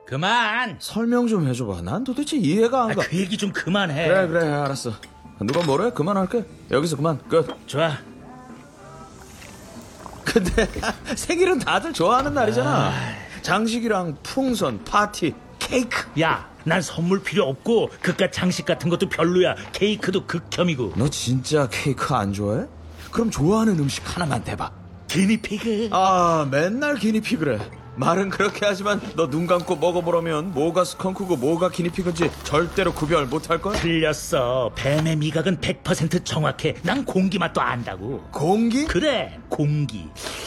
그만. 설명 좀 해줘봐. 난 도대체 이해가 안 가. 그 얘기 좀 그만해. 그래 알았어. 누가 뭐래? 그만할게. 여기서 그만 끝. 좋아. 근데 생일은 다들 좋아하는 날이잖아. 장식이랑 풍선, 파티, 케이크. 야, 난 선물 필요 없고 그깟 장식 같은 것도 별로야. 케이크도 극혐이고. 너 진짜 케이크 안 좋아해? 그럼 좋아하는 음식 하나만 대봐. 기니피그. 아, 맨날 기니피그래. 말은 그렇게 하지만 너 눈 감고 먹어보라면 뭐가 스컹크고 뭐가 기니피그인지 절대로 구별 못할걸? 틀렸어. 뱀의 미각은 100% 정확해. 난 공기 맛도 안다고. 공기? 그래, 공기.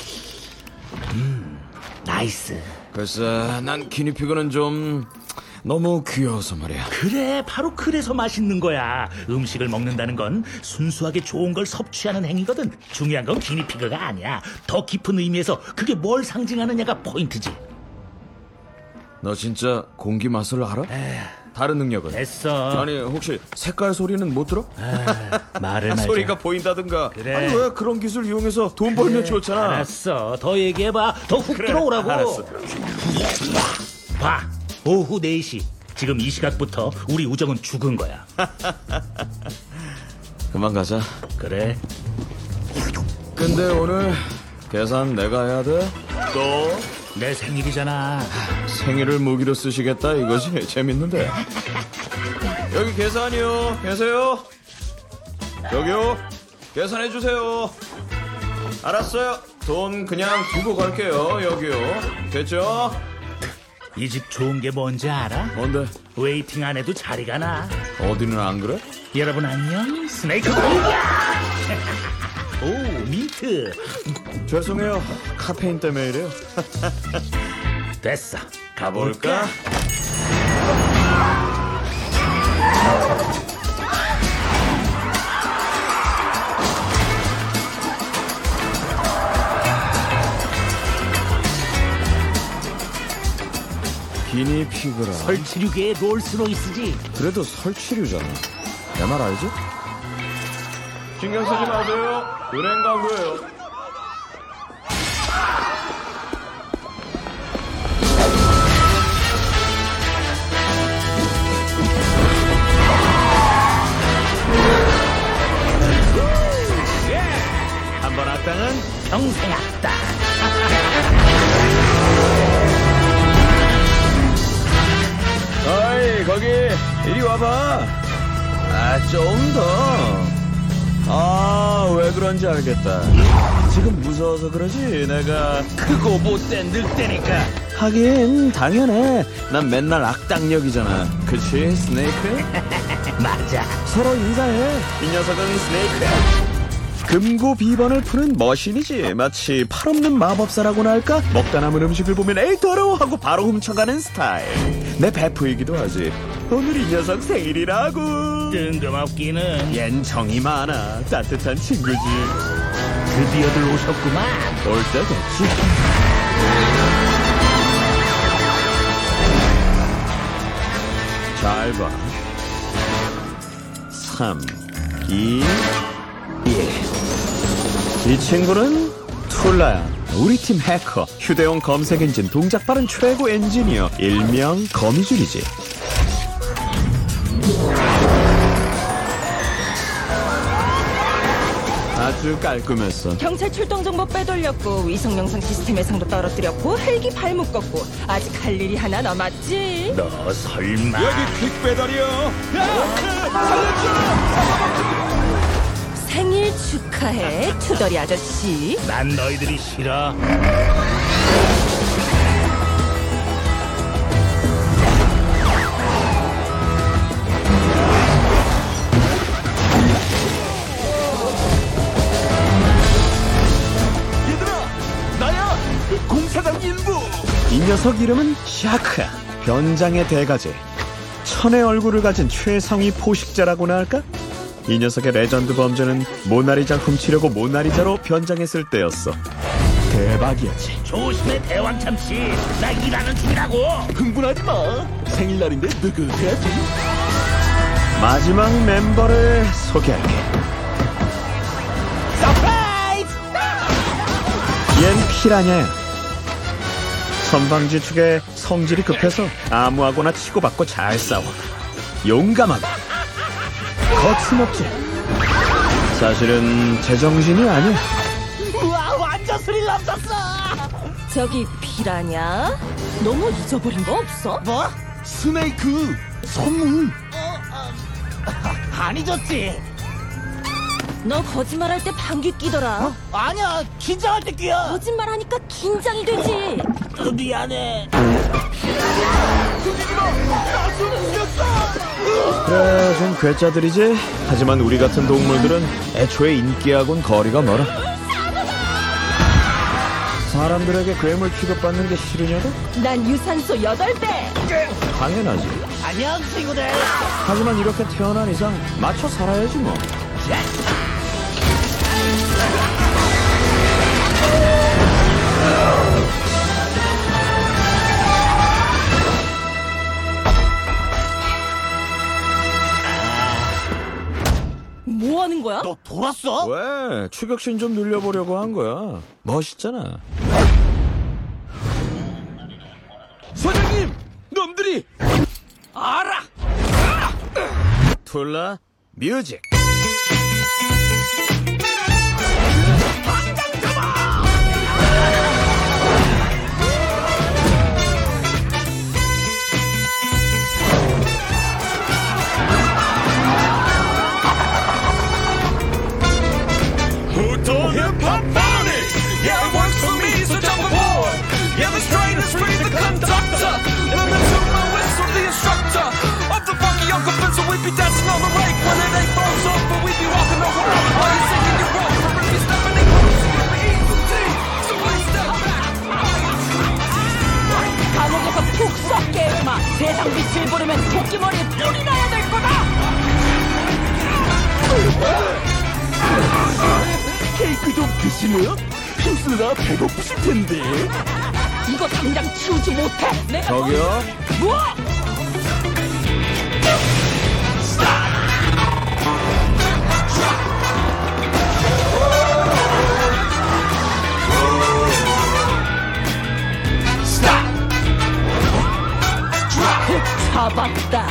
나이스. 글쎄, 난 기니피그는 좀 너무 귀여워서 말이야. 그래, 바로 그래서 맛있는 거야. 음식을 먹는다는 건 순수하게 좋은 걸 섭취하는 행위거든. 중요한 건 기니피그가 아니야. 더 깊은 의미에서 그게 뭘 상징하느냐가 포인트지. 너 진짜 공기 맛을 알아? 다른 능력은? 됐어. 아니, 혹시 색깔 소리는 못 들어? 말을 말자. 소리가 보인다든가. 그래. 아니, 왜 그런 기술 이용해서 돈 벌면 좋잖아. 알았어. 더 얘기해봐. 더 훅 그래, 들어오라고. 알았어. 봐. 오후 4시. 지금 이 시각부터 우리 우정은 죽은 거야. 그만 가자. 그래. 근데 오늘 계산 내가 해야 돼? 또? 내 생일이잖아. 생일을 무기로 쓰시겠다 이거지? 재밌는데. 여기 계산이요. 계세요? 여기요. 계산해 주세요. 알았어요. 돈 그냥 두고 갈게요. 여기요. 됐죠? 이 집 좋은 게 뭔지 알아? 뭔데? 웨이팅 안 해도 자리가 나. 어디는 안 그래? 여러분 안녕. 스네이크 공격! 오, 민트. 죄송해요. 카페인 때문에 이래요. 됐어. 가볼까? 기니피그라. 설치류계의 롤스로이스지. 그래도 설치류잖아. 내 말 알지? 신경 쓰지 마세요. 은행 가고요. 한 번 악당은 평생 악당. 어이, 거기 이리 와봐. 좀 더. 왜 그런지 알겠다. 지금 무서워서 그러지. 내가 크고 못된 늑대니까. 하긴 당연해. 난 맨날 악당역이잖아. 그치, 스네이크? 맞아. 서로 인사해. 이 녀석은 스네이크야. 금고 비번을 푸는 머신이지. 마치 팔없는 마법사라고나 할까? 먹다 남은 음식을 보면 에이 더러워 하고 바로 훔쳐가는 스타일. 내 베프이기도 하지. 오늘 이 녀석 생일이라고. 뜬금없기는. 얜 정이 많아. 따뜻한 친구지. 드디어들 오셨구만. 올 때 됐지. 잘 봐. 3, 2, 1. 이 친구는 툴라야. 우리 팀 해커. 휴대용 검색 엔진 동작 빠른 최고 엔지니어. 일명 거미줄이지. 아주 깔끔했어. 경찰 출동 정보 빼돌렸고 위성 영상 시스템 해상도 떨어뜨렸고 헬기 발목 꺾고 아직 할 일이 하나 남았지. 너 설마. 여기 퀵 배달이요. 생일 축하해 투덜이 아저씨. 난 너희들이 싫어. 공사장 인부. 이 녀석 이름은 샤크야. 변장의 대가제. 천의 얼굴을 가진 최상위 포식자라고나 할까? 이 녀석의 레전드 범죄는 모나리자 훔치려고 모나리자로 변장했을 때였어. 대박이었지. 조심해 대왕 참치. 나 일하는 중이라고. 흥분하지 마. 생일날인데 느긋해야지. 마지막 멤버를 소개할게. 서프라이즈! 얜 피라냐야. 선방지축에 성질이 급해서 아무하고나 치고받고 잘 싸워. 용감하고 거침없지. 사실은 제정신이 아니야. 우와, 완전 스릴 넘쳤어. 저기 피라냐? 너무 잊어버린 거 없어? 뭐? 스네이크 선물. 안 잊었지? 너 거짓말할 때 방귀 끼더라. 아니야, 긴장할 때 끼야. 거짓말하니까 긴장이 되지. 미안해. 그래, 좀 괴짜들이지. 하지만 우리 같은 동물들은 애초에 인기하고는 거리가 멀어. 사람들에게 괴물 취급받는 게 싫으냐고? 난 유산소 8배. 당연하지. 안녕, 친구들. 하지만 이렇게 태어난 이상 맞춰 살아야지 뭐. 뭐 하는 거야? 너 돌았어? 왜? 추격신 좀 늘려보려고 한 거야. 멋있잖아. 소장님, 놈들이. 알아. 툴라 뮤직. Yeah, it works for me, so jump aboard. Yeah, the strain is free, the conductor. And the tuner whistle, the instructor. Of the funky Uncle Pencil, we be dancing on the rake. When it ain't falls off, but we be rocking the world. While you singing your roll, for if you stepping in close, you be easy. So please step back. 감옥에서 푹 썩게 해마. 세상 빛을 보려면 토끼머리에 뿔이 나야 될 거다. 케이크 좀 드실래요? 힘쓰느라 배고프실 텐데. 이거 당장 치우지 못해. 내가 저기요? 뭐? 잡았다.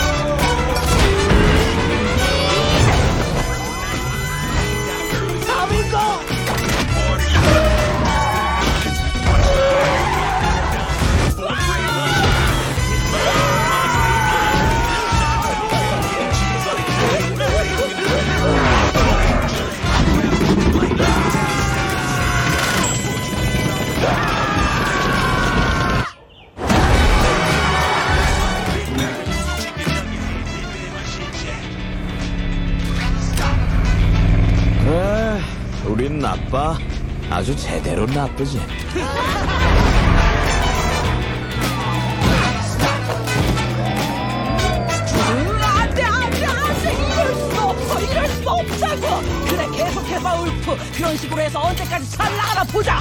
그래, 우린 나빠. 아주 제대로 나쁘지. 이럴 수 없다고. 그래, 계속해봐 울프. 그런 식으로 해서 언제까지 잘 나가나 보자.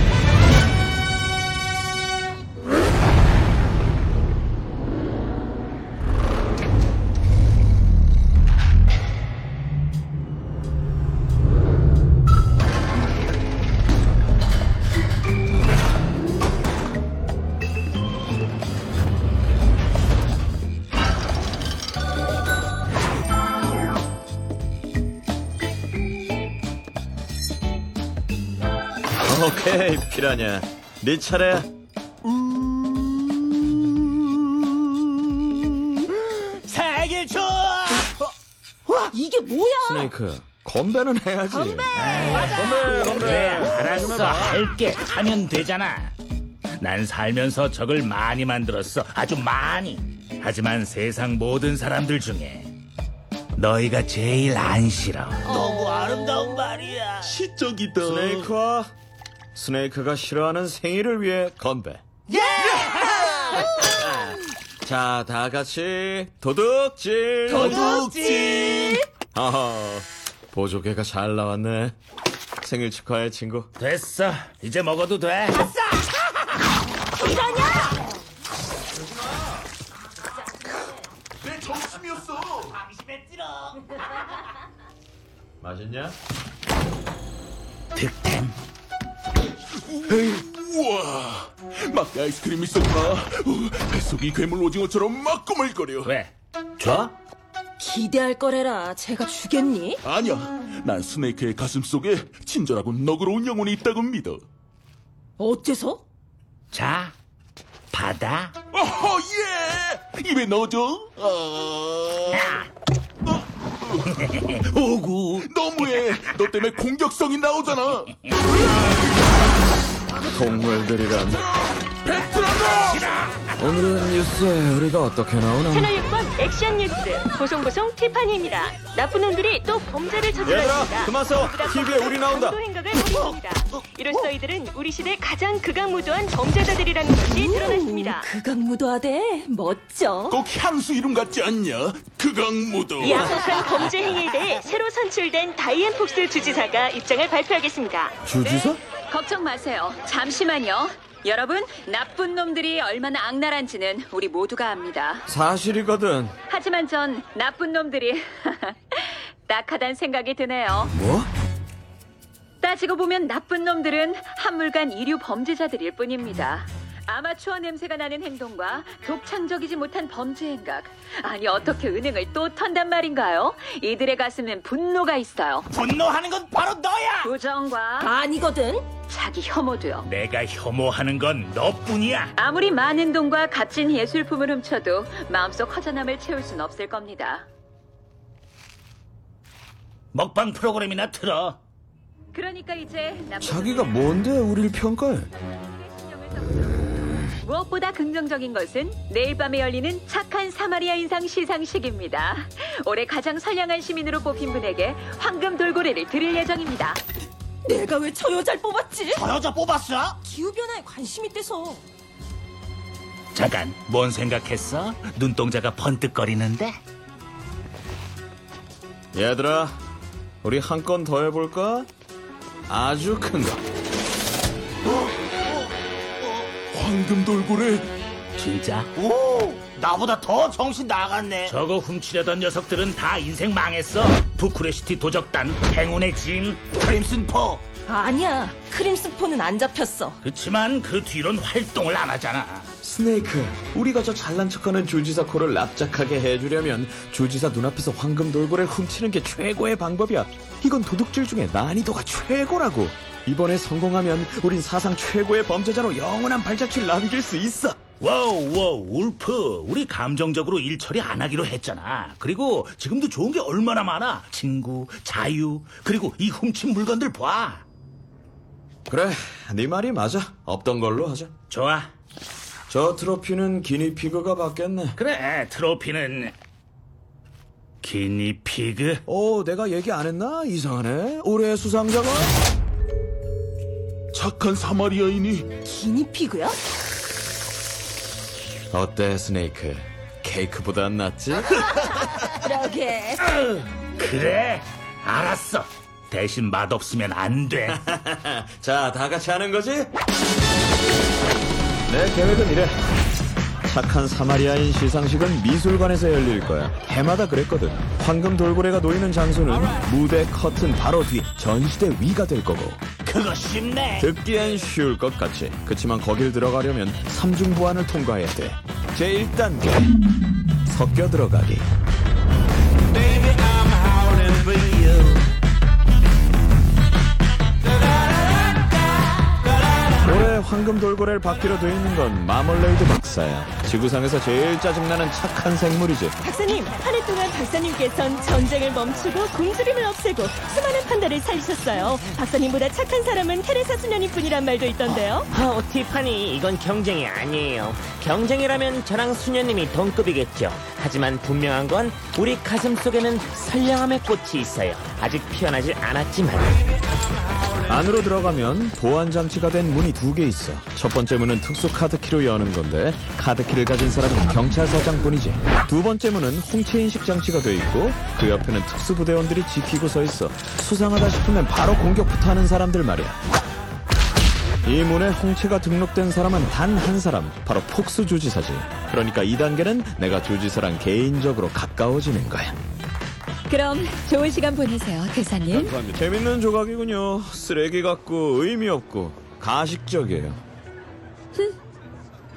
오케이, 피라냐. 네 차례야. 생일 축. 이게 뭐야? 스네이크, 건배는 해야지. 그래, 알았어. 할게. 하면 되잖아. 난 살면서 적을 많이 만들었어. 아주 많이. 하지만 세상 모든 사람들 중에 너희가 제일 안 싫어. 너무 아름다운 말이야. 시적이다. 스네이크가 싫어하는 생일을 위해 건배. 자, 다 같이 도둑질. 도둑질. 허허, 보조개가 잘 나왔네. 생일 축하해, 친구. 됐어. 이제 먹어도 돼. 이러냐? 내 점심이었어. 방심했지롱. 맛있냐? 득템. 우와, 막대 아이스크림이 있었구나. 뱃속이 괴물 오징어처럼 막 꾸물거려. 왜? 줘? 기대할 거래라. 제가 주겠니? 아니야, 난 스네이크의 가슴 속에 친절하고 너그러운 영혼이 있다고 믿어. 어째서? 자, 받아. 어허, 예! 입에 넣어줘. 오구, 너무해. 너 때문에 공격성이 나오잖아. 동물들이란. 오늘은 뉴스에 우리가 어떻게 나오나? 채널 6번 액션 뉴스 보송보송 티파니입니다. 나쁜 놈들이 또 범죄를 저질렀습니다. 얘들아, 그만 싸워. TV에 우리 나온다. 강도 행각을 벌입니다. 이로써 이들은 우리 시대 가장 극악무도한 범죄자들이라는 것이 드러났습니다. 극악무도하대. 멋져. 꼭 향수 이름 같지 않냐? 극악무도. 야속한 범죄 행위에 대해 새로 선출된 다이앤 폭스 주지사가 입장을 발표하겠습니다. 주지사? 걱정 마세요. 잠시만요. 여러분, 나쁜 놈들이 얼마나 악랄한지는 우리 모두가 압니다. 사실이거든. 하지만 전 나쁜 놈들이 딱하단 생각이 드네요. 뭐? 따지고 보면 나쁜 놈들은 한물간 이류 범죄자들일 뿐입니다. 아마추어 냄새가 나는 행동과 독창적이지 못한 범죄 행각. 아니, 어떻게 은행을 또 턴단 말인가요? 이들의 가슴엔 분노가 있어요. 분노하는 건 바로 너야! 부정과 아니거든. 자기 혐오도요. 내가 혐오하는 건 너뿐이야. 아무리 많은 돈과 값진 예술품을 훔쳐도 마음속 허전함을 채울 순 없을 겁니다. 먹방 프로그램이나 틀어. 그러니까 이제 나쁜 자기가 뭔데 우릴 평가해? 무엇보다 긍정적인 것은 내일 밤에 열리는 착한 사마리아 인상 시상식입니다. 올해 가장 선량한 시민으로 뽑힌 분에게 황금 돌고래를 드릴 예정입니다. 내가 왜 저 여자를 뽑았지? 저 여자 뽑았어? 기후변화에 관심 있대서. 잠깐, 뭔 생각했어? 눈동자가 번뜩거리는데? 얘들아, 우리 한 건 더 해볼까? 아주 큰 거. 황금 돌고래. 진짜? 오, 나보다 더 정신 나갔네. 저거 훔치려던 녀석들은 다 인생 망했어. 부쿠레시티 도적단, 행운의 진. 크림슨 포. 아니야. 크림스폰은 안 잡혔어. 그치만 그 뒤론 활동을 안 하잖아. 스네이크, 우리가 저 잘난 척하는 주지사 코를 납작하게 해주려면 주지사 눈앞에서 황금 돌고래를 훔치는 게 최고의 방법이야. 이건 도둑질 중에 난이도가 최고라고. 이번에 성공하면 우린 사상 최고의 범죄자로 영원한 발자취를 남길 수 있어. 와우, 울프. 우리 감정적으로 일 처리 안 하기로 했잖아. 그리고 지금도 좋은 게 얼마나 많아. 친구, 자유, 그리고 이 훔친 물건들 봐. 그래, 네 말이 맞아. 없던 걸로 하자. 좋아. 저 트로피는 기니피그가 받겠네. 그래, 트로피는 기니피그. 내가 얘기 안 했나? 이상하네. 올해의 수상자가? 착한 사마리아인이. 기니피그야? 어때, 스네이크? 케이크보단 낫지? 그러게. 그래, 알았어. 대신 맛없으면 안 돼. 자, 다 같이 하는 거지? 내 계획은 이래. 착한 사마리아인 시상식은 미술관에서 열릴 거야. 해마다 그랬거든. 황금 돌고래가 놓이는 장소는 무대 커튼 바로 뒤 전시대 위가 될 거고. 그거 쉽네. 듣기엔 쉬울 것 같지. 그치만 거길 들어가려면 삼중보안을 통과해야 돼. 제1단계 섞여 들어가기. 올해 황금 돌고래를 받기로 돼 있는 건 마멀레이드 박사야. 지구상에서 제일 짜증나는 착한 생물이지. 박사님, 한 해 동안 박사님께선 전쟁을 멈추고 굶주림을 없애고 수많은 판다를 살리셨어요. 박사님보다 착한 사람은 테레사 수녀님 뿐이란 말도 있던데요. 티파니, 이건 경쟁이 아니에요. 경쟁이라면 저랑 수녀님이 동급이겠죠. 하지만 분명한 건 우리 가슴 속에는 선량함의 꽃이 있어요. 아직 피어나질 않았지만. 안으로 들어가면 보안 장치가 된 문이 2개 있어. 첫 번째 문은 특수 카드키로 여는 건데 카드키를 가진 사람은 경찰서장뿐이지. 두 번째 문은 홍채 인식 장치가 돼 있고 그 옆에는 특수부대원들이 지키고 서 있어. 수상하다 싶으면 바로 공격부터 하는 사람들 말이야. 이 문에 홍채가 등록된 사람은 단 한 사람, 바로 폭스 주지사지. 그러니까 2단계는 내가 주지사랑 개인적으로 가까워지는 거야. 그럼 좋은 시간 보내세요, 대사님. 재밌는 조각이군요. 쓰레기 같고 의미 없고 가식적이에요.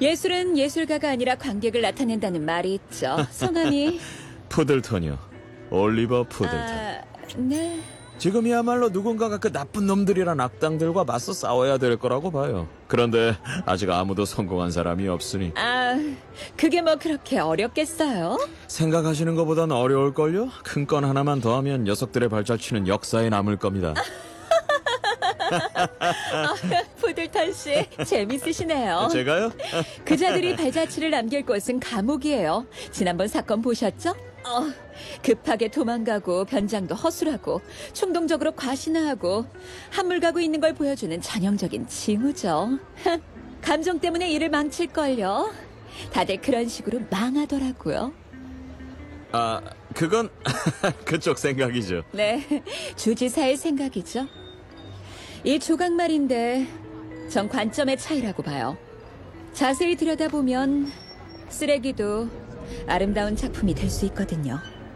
예술은 예술가가 아니라 관객을 나타낸다는 말이 있죠. 성함이 푸들턴이요. 올리버 푸들턴. 네. 지금이야말로 누군가가 그 나쁜 놈들이란 악당들과 맞서 싸워야 될 거라고 봐요. 그런데 아직 아무도 성공한 사람이 없으니 그게 뭐 그렇게 어렵겠어요? 생각하시는 것보단 어려울걸요? 큰 건 하나만 더 하면 녀석들의 발자취는 역사에 남을 겁니다. 푸들턴 씨 재밌으시네요. 제가요? 그자들이 발자취를 남길 곳은 감옥이에요. 지난번 사건 보셨죠? 급하게 도망가고 변장도 허술하고 충동적으로 과신하고 한물 가고 있는 걸 보여주는 전형적인 징후죠. 감정 때문에 일을 망칠걸요. 다들 그런 식으로 망하더라고요. 그건 그쪽 생각이죠. 네, 주지사의 생각이죠. 이 조각말인데 전 관점의 차이라고 봐요. 자세히 들여다보면 쓰레기도 아름다운 작품이 될 수 있거든요.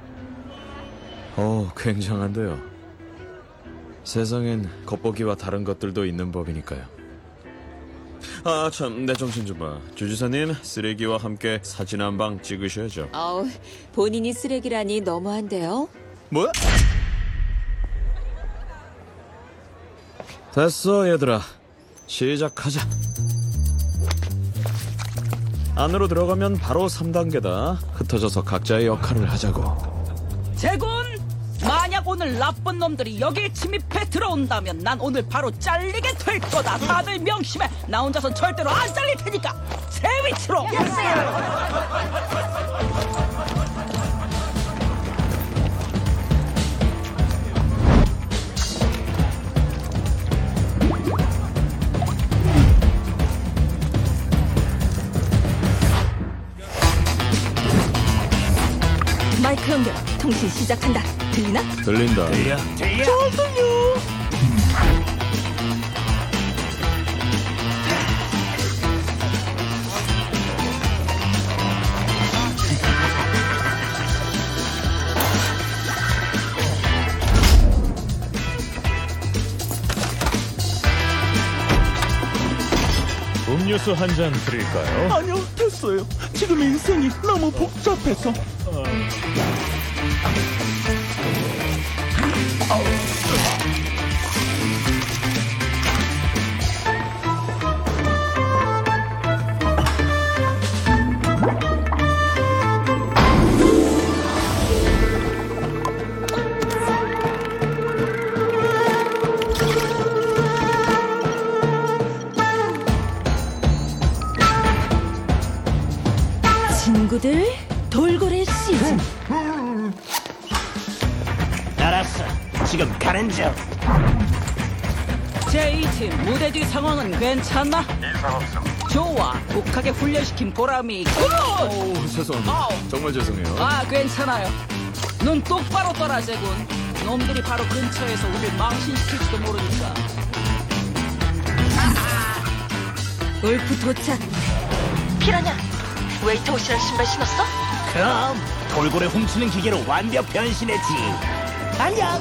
굉장한데요. 세상엔 겉보기와 다른 것들도 있는 법이니까요. 참, 내 정신 좀 봐. 주지사님, 쓰레기와 함께 사진 한 방 찍으셔야죠. 본인이 쓰레기라니 너무한데요? 뭐야? 됐어, 얘들아. 시작하자. 안으로 들어가면 바로 3단계다. 흩어져서 각자의 역할을 하자고. 제군! 만약 오늘 나쁜 놈들이 여기에 침입해 들어온다면 난 오늘 바로 잘리게 될 거다. 다들 명심해. 나 혼자선 절대로 안 잘릴 테니까 제 위치로. 마이크 연결. 통신 시작한다. 들리나? 들린다. 음료수 한 잔 드릴까요? 아니요, 됐어요. 지금 인생이 너무 복잡해서. 친구들, 돌고래 시즌. 알았어. 지금 가는 중. 제2팀 무대 뒤 상황은 괜찮나? 좋아. 독하게 훈련시킨 보람이 있고. 죄송합니다. 정말 죄송해요. 괜찮아요. 눈 똑바로 떠라, 제군. 놈들이 바로 근처에서 우릴 망신시킬지도 모르니까. 울프 도착. 피라냐, 웨이터 옷이랑 신발 신었어? 그럼 돌고래 훔치는 기계로 완벽 변신했지. 안녕.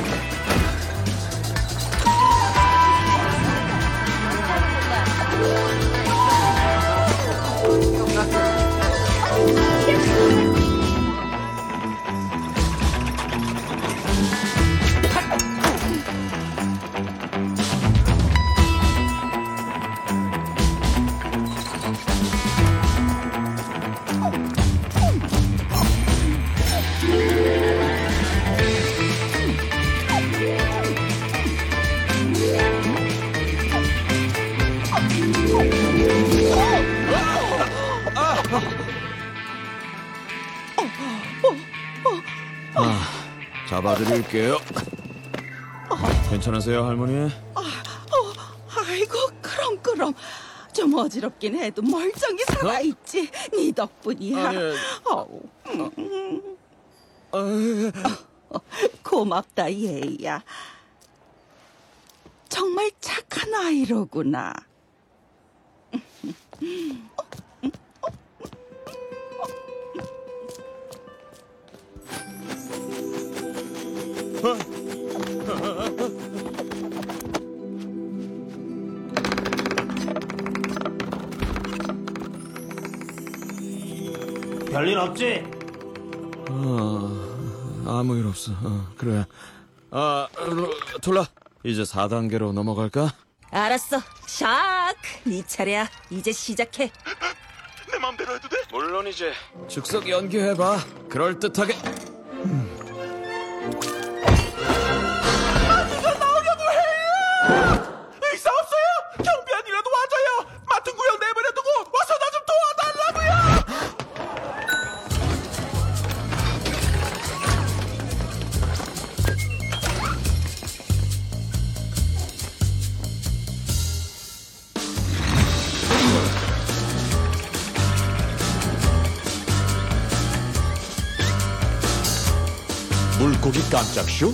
잡아드릴게요. 괜찮으세요, 할머니? 아이고, 그럼 좀 어지럽긴 해도 멀쩡히 살아있지. 네 덕분이야. 고맙다, 얘야. 정말 착한 아이로구나. 별일 없지? 아무 일 없어. 그래. 톨라, 이제 4단계로 넘어갈까? 알았어. 샤크, 네 차례야. 이제 시작해. 내 맘대로 해도 돼? 물론이지. 즉석 연기해봐. 그럴듯하게. 의사 없어요? 경비원이라도 와줘요. 맡은 구역 내버려두고 와서 나 좀 도와달라고요. 물고기 깜짝쇼?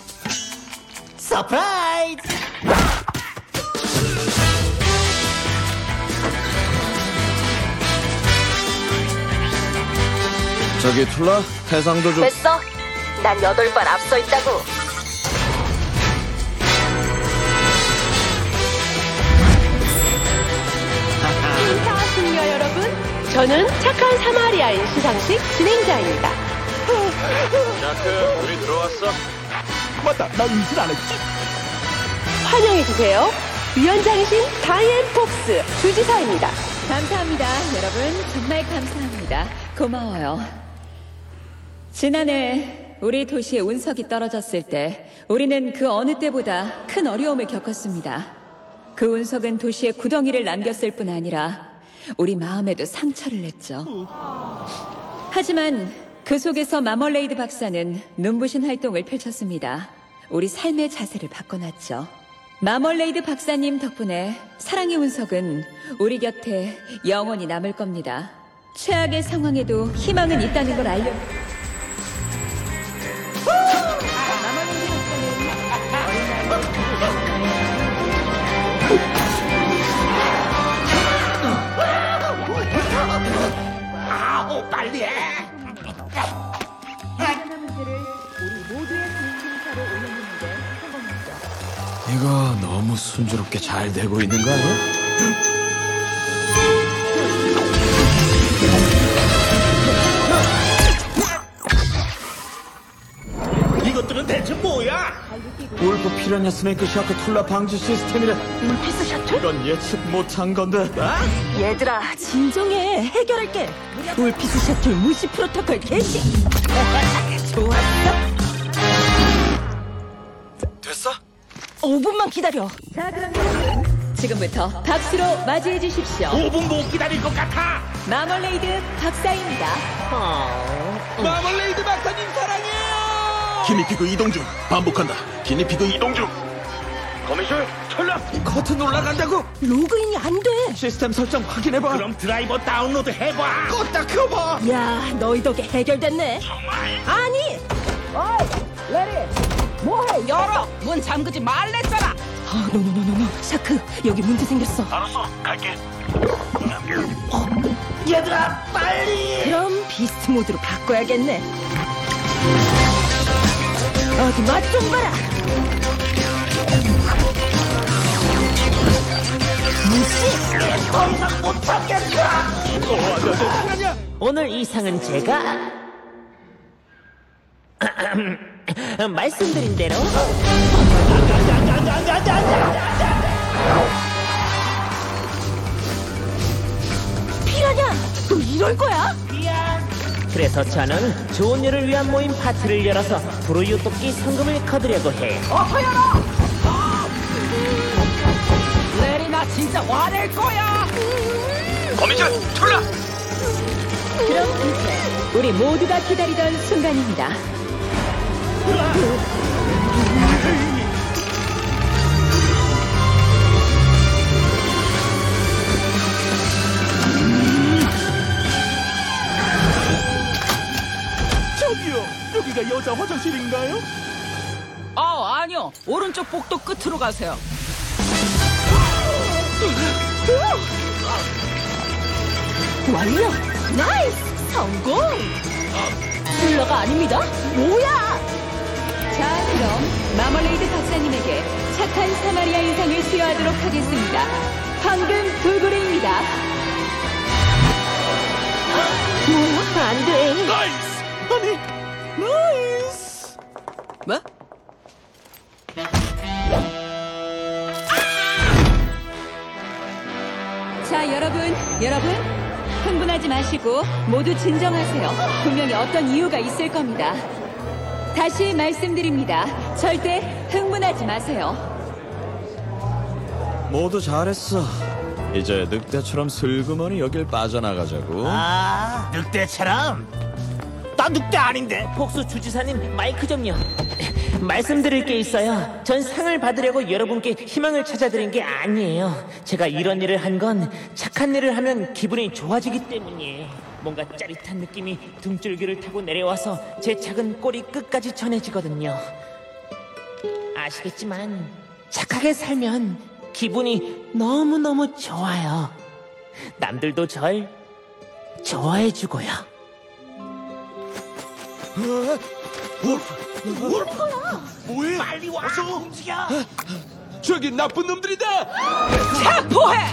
서프라이즈! 저기 툴라, 해상도 좀. 됐어. 난 8번 앞서 있다고. 인사 숙녀 여러분, 저는 착한 사마리아인 시상식 진행자입니다. 자크, 우리 들어왔어. 맞다, 나 임신 안 했지? 환영해주세요. 위원장이신 다이앤 폭스 주지사입니다. 감사합니다. 여러분, 정말 감사합니다. 고마워요. 지난해 우리 도시의 운석이 떨어졌을 때 우리는 그 어느 때보다 큰 어려움을 겪었습니다. 그 운석은 도시에 구덩이를 남겼을 뿐 아니라 우리 마음에도 상처를 냈죠. 하지만 그 속에서 마멀레이드 박사는 눈부신 활동을 펼쳤습니다. 우리 삶의 자세를 바꿔놨죠. 마멀레이드 박사님 덕분에 사랑의 운석은 우리 곁에 영원히 남을 겁니다. 최악의 상황에도 희망은 있다는 걸 알려. 마멀레이드 아우, 빨리 해! 박사님 문제를 우리 모두의 진심사로 올려놓는데 성공했죠. 이거 너무 순조롭게 잘 되고 있는 거 아니야? 이것들은 대체 뭐야? 울프 피라냐 스네이크 샤크 툴라 방지 시스템이래. 울피스 셔틀? 이건 예측 못한 건데. 얘들아, 진정해. 해결할게. 울피스 셔틀 무시 프로토콜 개시. 좋았어. 됐어? 5분만 기다려. 자, 그럼 여러분, 지금부터 박수로 맞이해 주십시오. 5분 못 기다릴 것 같아! 마멀레이드 박사입니다. 마멀레이드 박사님 사랑해요. 기니피그 이동 중. 반복한다. 기니피그 이동 중. 거미줄 툴라. 커튼 올라간다고. 로그인이 안 돼. 시스템 설정 확인해봐. 그럼 드라이버 다운로드 해봐! 껐다 켜봐. 야, 너희 덕에 해결됐네. 아니. 어이, 레리. 뭐해? 열어. 문 잠그지 말랬잖아. 노노노노노. 샤크, 여기 문제 생겼어. 알았어, 갈게. 얘들아, 빨리! 그럼 비스트 모드로 바꿔야겠네. 어디 맛 좀 봐라. 무시. 더 이상 못 참겠다! 오늘 이상은 제가 말씀드린 대로 피라냐? 너 이럴 거야? 그래서 저는 좋은 일을 위한 모임 파티를 열어서 브루유 뽑기 성금을 거두려고 해요. 레리, 나 진짜 화낼 거야. 거미줄 툴라. 그럼 이제 우리 모두가 기다리던 순간입니다. 저기요. 여기가 여자 화장실인가요? 아니요. 오른쪽 복도 끝으로 가세요. 완료. 나이스. 성공. 슬러가 아닙니다. 뭐야? 자, 그럼 마멀레이드 박사님에게 착한 사마리아 인상을 수여하도록 하겠습니다. 황금 돌고래입니다. 뭐야? 안 돼. 뭐? 자, 여러분, 흥분하지 마시고 모두 진정하세요. 분명히 어떤 이유가 있을 겁니다. 다시 말씀드립니다. 절대 흥분하지 마세요. 모두 잘했어. 이제 늑대처럼 슬그머니 여길 빠져나가자고. 아, 늑대처럼? 나 늑대 아닌데. 복수 주지사님 마이크 좀요. 말씀드릴 게 있어요. 전 상을 받으려고 여러분께 희망을 찾아드린 게 아니에요. 제가 이런 일을 한 건 착한 일을 하면 기분이 좋아지기 때문이에요. 뭔가 짜릿한 느낌이 등줄기를 타고 내려와서 제 작은 꼬리 끝까지 전해지거든요. 아시겠지만 착하게 살면 기분이 너무너무 좋아요. 남들도 절 좋아해주고요. 뭐해? 빨리 와. 어서. 움직여. 저기 나쁜 놈들이다. 체포해!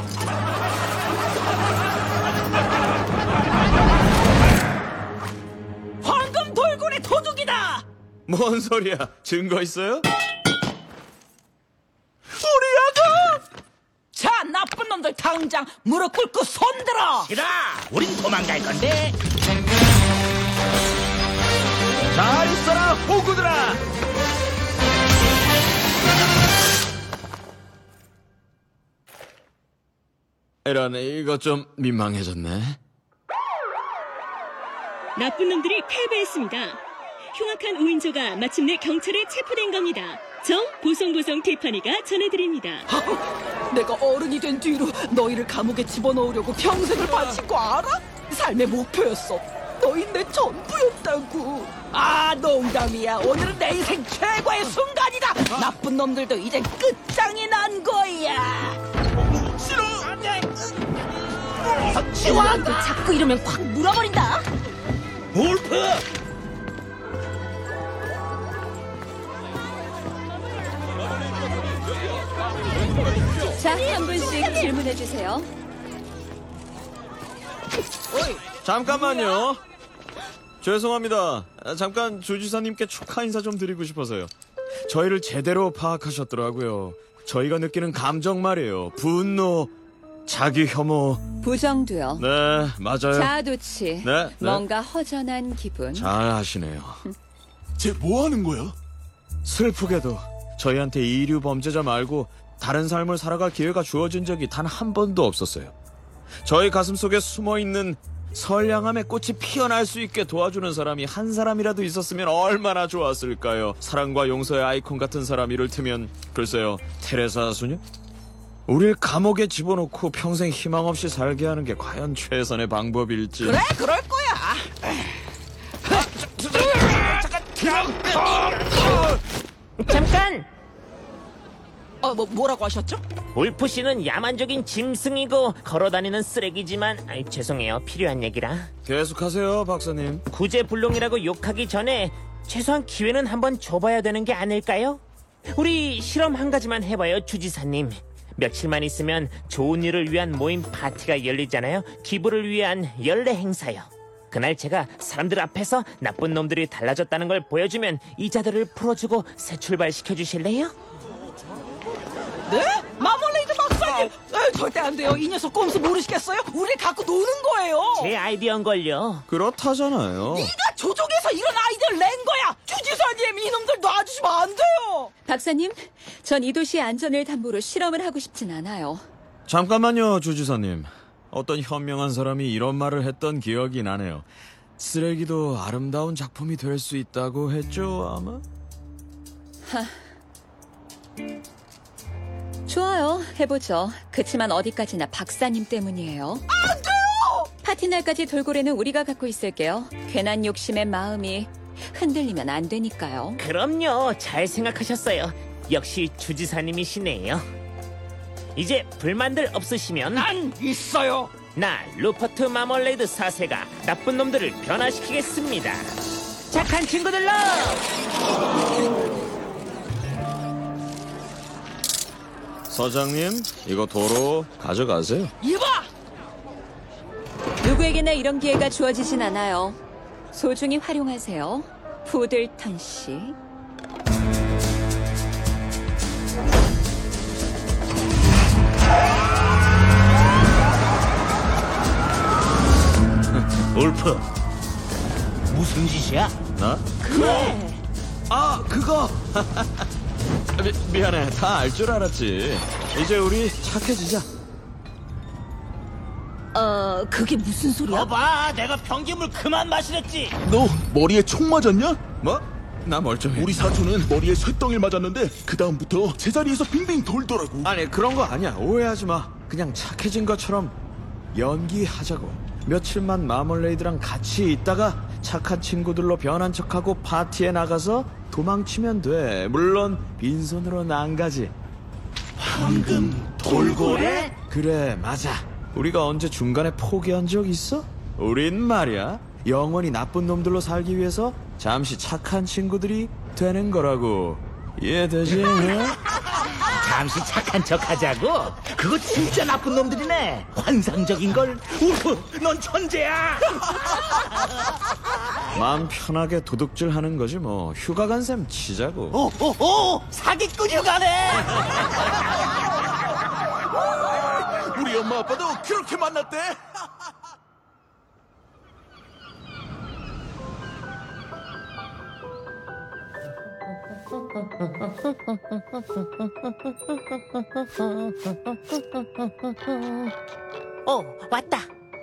황금 돌고래 도둑이다! 뭔 소리야? 증거 있어요? 자, 나쁜 놈들 당장 무릎 꿇고 손들어! 이라, 우린 도망갈 건데. 잘 있어라, 호구들아! 이런, 이거 좀 민망해졌네. 나쁜 놈들이 패배했습니다. 흉악한 우인조가 마침내 경찰에 체포된 겁니다. 저 보송보송 티파니가 전해드립니다. 내가 어른이 된 뒤로 너희를 감옥에 집어넣으려고 평생을 바친 거 알아? 삶의 목표였어. 너희 내 전부였다고. 아, 농담이야. 오늘은 내 인생 최고의 순간이다. 나쁜 놈들도 이제 끝장이 난 거야. 싫어. 안 돼. 치워. 너 자꾸 이러면 확 물어버린다. 볼프. 자, 한 분씩 질문해 주세요. 잠깐만요. 죄송합니다. 잠깐 주지사님께 축하 인사 좀 드리고 싶어서요. 저희를 제대로 파악하셨더라고요. 저희가 느끼는 감정 말이에요. 분노, 자기 혐오. 부정도요. 네, 맞아요. 자아도취. 네. 뭔가 허전한 기분. 잘 하시네요. 쟤 뭐 하는 거야? 슬프게도 저희한테 이류 범죄자 말고 다른 삶을 살아갈 기회가 주어진 적이 단 한 번도 없었어요. 저희 가슴 속에 숨어있는 선량함의 꽃이 피어날 수 있게 도와주는 사람이 한 사람이라도 있었으면 얼마나 좋았을까요? 사랑과 용서의 아이콘 같은 사람 이를테면 글쎄요, 테레사 수녀? 우릴 감옥에 집어넣고 평생 희망 없이 살게 하는 게 과연 최선의 방법일지. 그래, 그럴 거야. 잠깐! 뭐라고 하셨죠? 울프 씨는 야만적인 짐승이고 걸어다니는 쓰레기지만 죄송해요. 필요한 얘기라. 계속하세요, 박사님. 구제불능이라고 욕하기 전에 최소한 기회는 한번 줘봐야 되는 게 아닐까요? 우리 실험 한 가지만 해봐요, 주지사님. 며칠만 있으면 좋은 일을 위한 모임 파티가 열리잖아요. 기부를 위한 연례 행사요. 그날 제가 사람들 앞에서 나쁜 놈들이 달라졌다는 걸 보여주면 이자들을 풀어주고 새 출발시켜 주실래요? 네? 마멀레이드 박사님! 절대 안 돼요. 이 녀석 꼼수 모르시겠어요? 우리 갖고 노는 거예요. 제 아이디어인걸요. 그렇다잖아요. 네가 조종해서 이런 아이디어를 낸 거야. 주지사님, 이놈들 놔주시면 안 돼요. 박사님, 전 이 도시의 안전을 담보로 실험을 하고 싶진 않아요. 잠깐만요, 주지사님. 어떤 현명한 사람이 이런 말을 했던 기억이 나네요. 쓰레기도 아름다운 작품이 될 수 있다고 했죠, 아마? 좋아요, 해보죠. 그치만 어디까지나 박사님 때문이에요. 안 돼요! 파티 날까지 돌고래는 우리가 갖고 있을게요. 괜한 욕심의 마음이 흔들리면 안 되니까요. 그럼요. 잘 생각하셨어요. 역시 주지사님이시네요. 이제 불만들 없으시면 난 있어요. 나 루퍼트 마멀레이드 4세가 나쁜 놈들을 변화시키겠습니다. 착한 친구들로! 서장님, 이거 도로 가져가세요. 이봐! 누구에게나 이런 기회가 주어지진 않아요. 소중히 활용하세요. 푸들턴 씨. 울프, 무슨 짓이야? 나? 그래. 아, 그거! 미안해. 다 알 줄 알았지. 이제 우리 착해지자. 그게 무슨 소리야? 거봐, 내가 변기물 그만 마시랬지. 너 머리에 총 맞았냐? 뭐? 나 멀쩡해. 우리 사촌은 머리에 쇳덩이를 맞았는데 그 다음부터 제자리에서 빙빙 돌더라고. 아니, 그런 거 아니야. 오해하지 마. 그냥 착해진 것처럼 연기하자고. 며칠만 마멀레이드랑 같이 있다가 착한 친구들로 변한 척하고 파티에 나가서 도망치면 돼. 물론 빈손으로는 안 가지. 황금 돌고래? 그래, 맞아. 우리가 언제 중간에 포기한 적 있어? 우린 말이야, 영원히 나쁜 놈들로 살기 위해서 잠시 착한 친구들이 되는 거라고. 이해되지? 잠시 착한 척 하자고? 그거 진짜 나쁜 놈들이네. 환상적인걸. 울프, 넌 천재야. 마음 편하게 도둑질 하는 거지 뭐. 휴가 간 셈 치자고. 오, 사기꾼 휴가네. 우리 엄마 아빠도 그렇게 만났대. 왔다.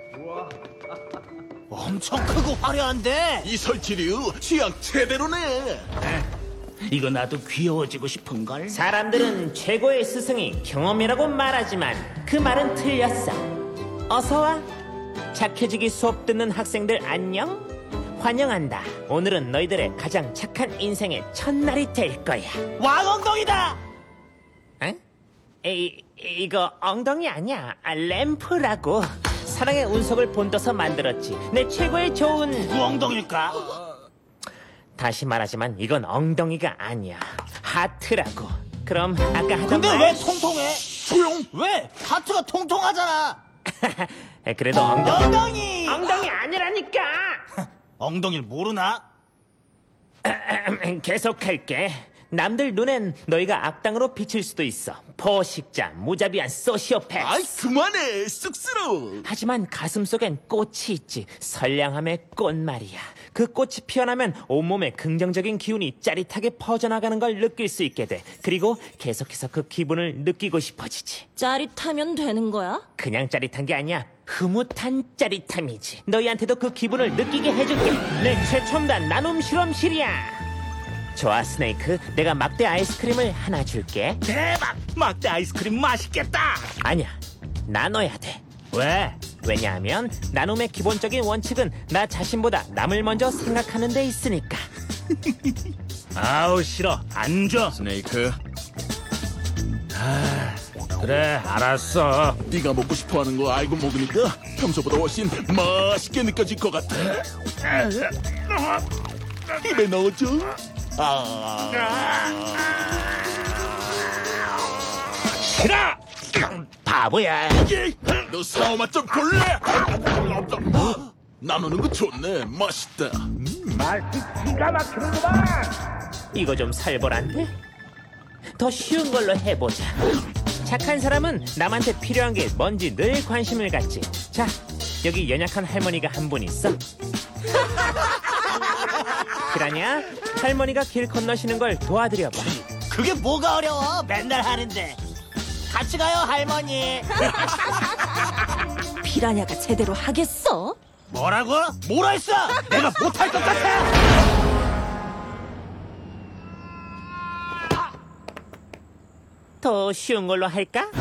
엄청 크고 화려한데. 이 설치류 취향 제대로네. 이거 나도 귀여워지고 싶은걸. 사람들은 최고의 스승이 경험이라고 말하지만 그 말은 틀렸어. 어서와. 착해지기 수업 듣는 학생들 안녕. 환영한다. 오늘은 너희들의 가장 착한 인생의 첫날이 될 거야. 왕엉덩이다. 에? 이거 엉덩이 아니야. 램프라고. 사랑의 운석을 본떠서 만들었지. 내 최고의 좋은 무엉덩일까? 다시 말하지만 이건 엉덩이가 아니야. 하트라고. 그럼 아까 하던 근데 말. 왜 통통해? 조용. 왜? 하트가 통통하잖아. 그래도 엉덩이. 엉덩이. 엉덩이 아니라니까. 엉덩이를 모르나? 계속할게. 남들 눈엔 너희가 악당으로 비칠 수도 있어. 포식자, 무자비한 소시오패스. 아이 그만해. 쑥스러워. 하지만 가슴속엔 꽃이 있지. 선량함의 꽃 말이야. 그 꽃이 피어나면 온몸에 긍정적인 기운이 짜릿하게 퍼져나가는 걸 느낄 수 있게 돼. 그리고 계속해서 그 기분을 느끼고 싶어지지. 짜릿하면 되는 거야? 그냥 짜릿한 게 아니야. 흐뭇한 짜릿함이지. 너희한테도 그 기분을 느끼게 해줄게. 내 최첨단 나눔 실험실이야. 좋아, 스네이크. 내가 막대 아이스크림을 하나 줄게. 대박! 막대 아이스크림 맛있겠다. 아니야, 나눠야 돼. 왜? 왜냐하면 나눔의 기본적인 원칙은 나 자신보다 남을 먼저 생각하는 데 있으니까. 아우 싫어. 안 줘. 스네이크. 그래 알았어. 네가 먹고 싶어하는 거 알고 먹으니까 평소보다 훨씬 맛있게 느껴질 것 같아. 입에 넣어줘. 싫어. 바보야. 너 사오맛 좀 볼래? 나누는 거 좋네. 맛있다. 맛이 기가 막히는구만. 이거 좀 살벌한데? 더 쉬운 걸로 해보자. 착한 사람은 남한테 필요한 게 뭔지 늘 관심을 갖지. 자, 여기 연약한 할머니가 한 분 있어. 그러냐? 할머니가 길 건너시는 걸 도와드려봐. 그게 뭐가 어려워? 맨날 하는데. 같이 가요, 할머니. 피라냐가 제대로 하겠어? 뭐라고? 뭐라 했어? 내가 못할 것 같아. 더 쉬운 걸로 할까?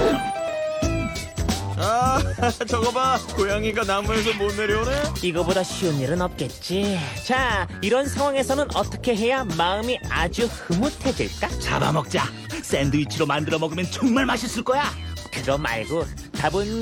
아, 저거 봐. 고양이가 나무에서 못 내려오네. 이거보다 쉬운 일은 없겠지. 자, 이런 상황에서는 어떻게 해야 마음이 아주 흐뭇해질까? 잡아먹자. 샌드위치로 만들어 먹으면 정말 맛있을 거야. 그거 말고 답은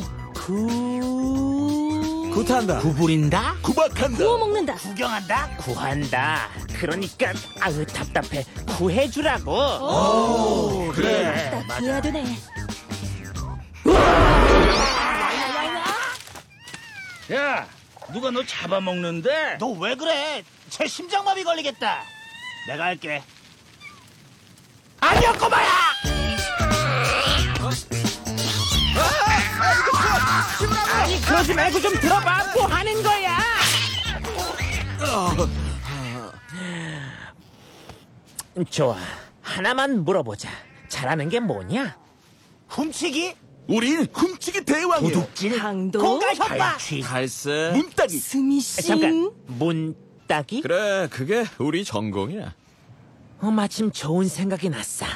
굿한다. 구부린다. 구박한다. 구워 먹는다. 구경한다. 구한다. 그러니까 아유 답답해. 구해주라고. 그래. 딱 이해야 되네. 야, 누가 너 잡아먹는데? 너 왜 그래? 제 심장마비 걸리겠다. 내가 할게. 아니야, 꼬마야! 아니, 그러지 말고 좀 들어봐. 뭐 하는 거야? 좋아. 하나만 물어보자. 잘하는 게 뭐냐? 훔치기? 우린 훔치기 대왕이야. 도둑질? 강도, 공갈 협박! 발취? 갈세. 문따기. 스미 씨. 잠깐, 문따기? 그래, 그게 우리 전공이야. 마침 좋은 생각이 났어.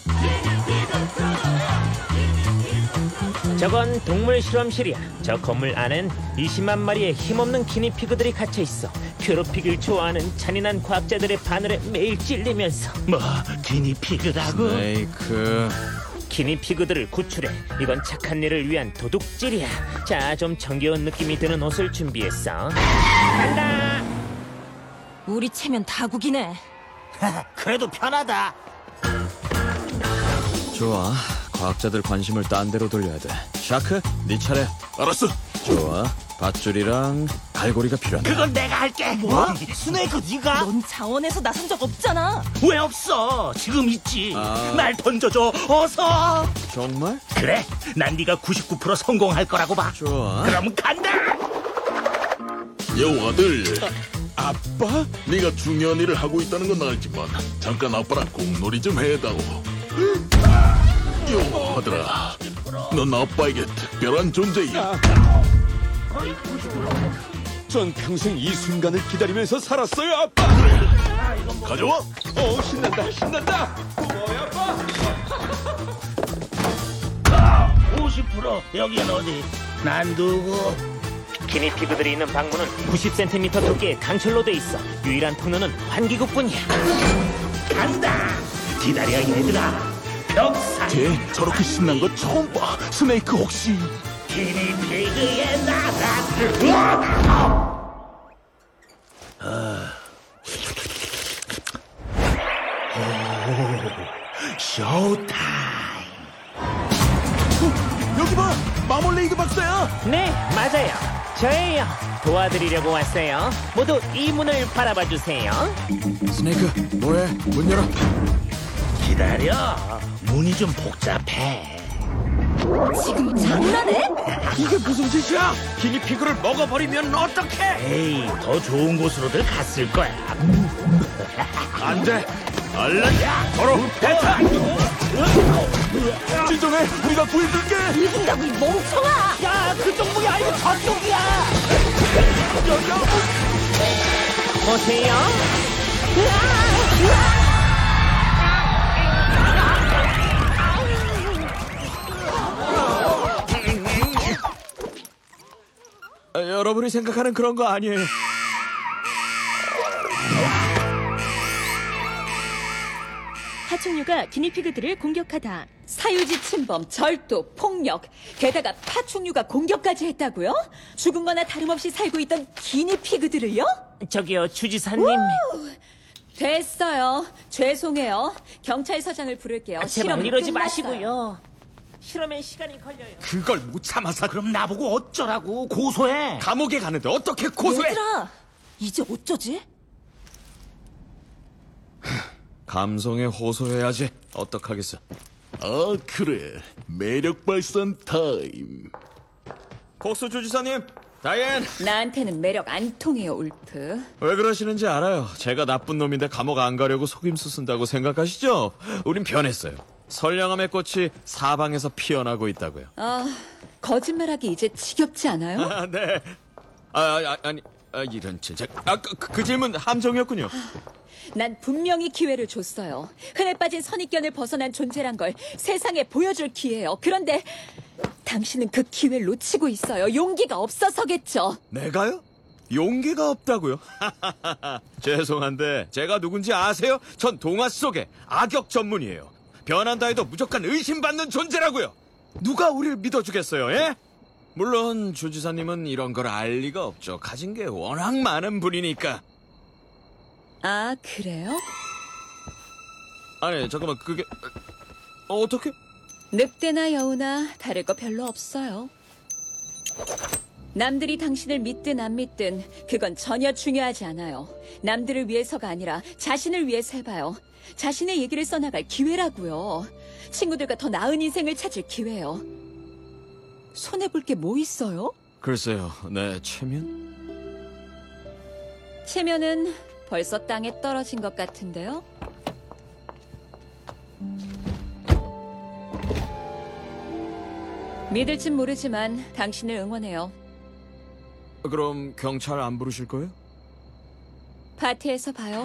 저건 동물 실험실이야. 저 건물 안엔 20만 마리의 힘없는 기니피그들이 갇혀 있어. 괴롭히길 좋아하는 잔인한 과학자들의 바늘에 매일 찔리면서 뭐 기니피그라고? 스네이크. 기니피그들을 구출해. 이건 착한 일을 위한 도둑질이야. 자, 좀 정겨운 느낌이 드는 옷을 준비했어. 간다. 우리 체면 다국이네. 그래도 편하다. 좋아. 과학자들 관심을 딴 데로 돌려야 돼. 샤크, 네 차례. 알았어. 좋아. 밧줄이랑 갈고리가 필요하네. 그건 내가 할게. 뭐? 스네이크 네가? 넌 자원에서 나선 적 없잖아. 왜 없어? 지금 있지. 아. 날 던져줘. 어서. 정말? 그래. 난 네가 99% 성공할 거라고 봐. 좋아. 그럼 간다. 여아들. 아빠? 네가 중요한 일을 하고 있다는 건 알지만 잠깐 아빠랑 공놀이 좀 해다오. 여아들아, 넌 아빠에게 특별한 존재야. 전 평생 이 순간을 기다리면서 살았어요, 아빠. 가져와. 신난다, 신난다. 50% 여긴 어디? 난 누구? 기니피그들이 있는 방문은 90cm 두께의 강철로 돼 있어. 유일한 통로는 환기구뿐이야. 간다. 기다려 얘들아. 벽살. 쟤 저렇게 신난 거 처음 봐. 스네이크 혹시? 기니피그의 나라. 쇼타임. 여기 봐, 마몰레이드 박사야. 네, 맞아요. 저예요. 도와드리려고 왔어요. 모두 이 문을 바라봐 주세요. 스네이크, 뭐해? 문 열어. 기다려. 문이 좀 복잡해. 지금 장난해? 이게 무슨 짓이야? 기니피그를 먹어버리면 어떡해? 에이, 더 좋은 곳으로들 갔을 거야. 안 돼. 얼른 서로 대타. 진정해, 우리가 구해줄게. 이긴다고 이 멍청아. 야, 그쪽 문이 아니고 저쪽이야. 보세요. 여러분이 생각하는 그런 거 아니에요. 파충류가 기니피그들을 공격하다. 사유지 침범, 절도, 폭력, 게다가 파충류가 공격까지 했다고요? 죽은 거나 다름없이 살고 있던 기니피그들을요? 저기요, 주지사님. 됐어요. 죄송해요. 경찰서장을 부를게요. 제발 실험은 이러지 끝났어요. 마시고요. 실험엔 시간이 걸려요. 그걸 못 참아서 그럼 나보고 어쩌라고? 고소해. 감옥에 가는데 어떻게 고소해? 얘들아, 이제 어쩌지? 감성에 호소해야지. 어떡하겠어. 아, 그래. 매력 발산 타임. 복수 주지사님, 다이앤. 나한테는 매력 안 통해요, 울프. 왜 그러시는지 알아요. 제가 나쁜 놈인데 감옥 안 가려고 속임수 쓴다고 생각하시죠? 우린 변했어요. 선량함의 꽃이 사방에서 피어나고 있다고요. 아, 거짓말하기 이제 지겹지 않아요? 아, 네. 아니, 이런 진짜. 그 질문 함정이었군요. 난 분명히 기회를 줬어요. 흔해 빠진 선입견을 벗어난 존재란 걸 세상에 보여줄 기회예요. 그런데 당신은 그 기회를 놓치고 있어요. 용기가 없어서겠죠. 내가요? 용기가 없다고요? 죄송한데 제가 누군지 아세요? 전 동화 속의 악역 전문이에요. 변한다 해도 무조건 의심받는 존재라고요. 누가 우리를 믿어주겠어요, 예? 물론 주지사님은 이런 걸 알 리가 없죠. 가진 게 워낙 많은 분이니까. 아, 그래요? 아니, 잠깐만, 그게... 어떻게? 늑대나 여우나 다를 거 별로 없어요. 남들이 당신을 믿든 안 믿든 그건 전혀 중요하지 않아요. 남들을 위해서가 아니라 자신을 위해서 해봐요. 자신의 얘기를 써나갈 기회라고요. 친구들과 더 나은 인생을 찾을 기회요. 손해볼 게 뭐 있어요? 글쎄요, 내 체면? 체면은 벌써 땅에 떨어진 것 같은데요. 믿을진 모르지만 당신을 응원해요. 그럼 경찰 안 부르실 거예요? 파티에서 봐요.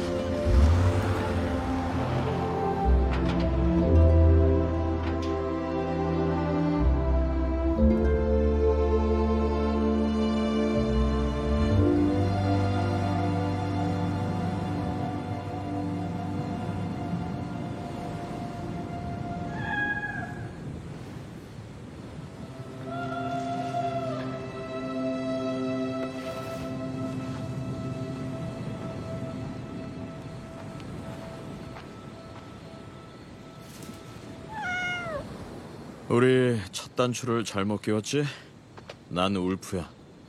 우리 첫 단추를 잘못 끼웠지? 난 울프야.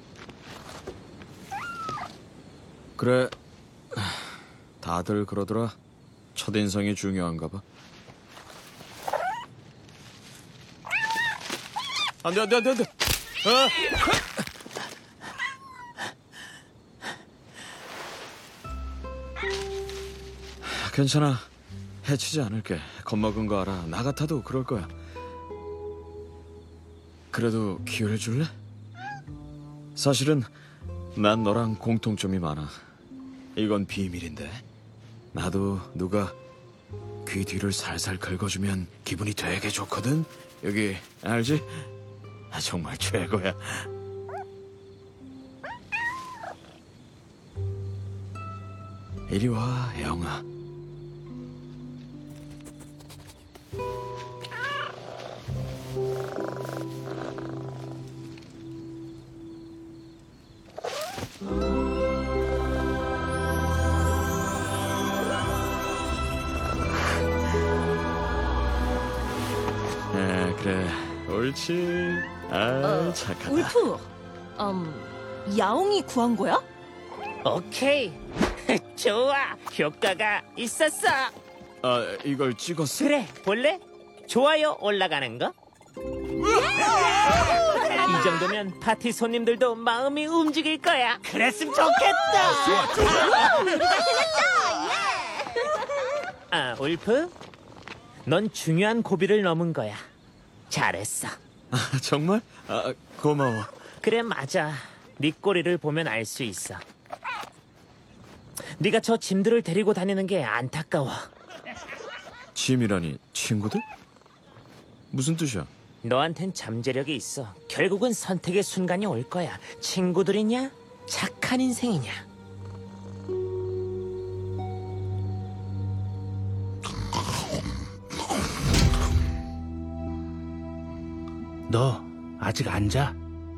그래, 다들 그러더라. 첫인상이 중요한가 봐. 안 돼. 괜찮아. 해치지 않을게. 겁먹은 거 알아. 나 같아도 그럴 거야. 그래도 기회를 줄래? 사실은 난 너랑 공통점이 많아. 이건 비밀인데. 나도 누가 귀 뒤를 살살 긁어주면 기분이 되게 좋거든. 여기 알지? 정말 최고야. 이리 와, 영아. 그래, 옳지. 착하다. 울프, 야옹이 구한 거야? 오케이. 좋아. 효과가 있었어. 이걸 찍었어? 그래, 볼래? 좋아요 올라가는 거? 이 정도면 파티 손님들도 마음이 움직일 거야. 그랬으면 좋겠다. 아, 울프? 넌 중요한 고비를 넘은 거야. 잘했어. 정말? 고마워. 그래, 맞아. 네 꼬리를 보면 알 수 있어. 네가 저 짐들을 데리고 다니는 게 안타까워. 짐이라니, 친구들? 무슨 뜻이야? 너한텐 잠재력이 있어. 결국은 선택의 순간이 올 거야. 친구들이냐? 착한 인생이냐? 너 아직 안 자?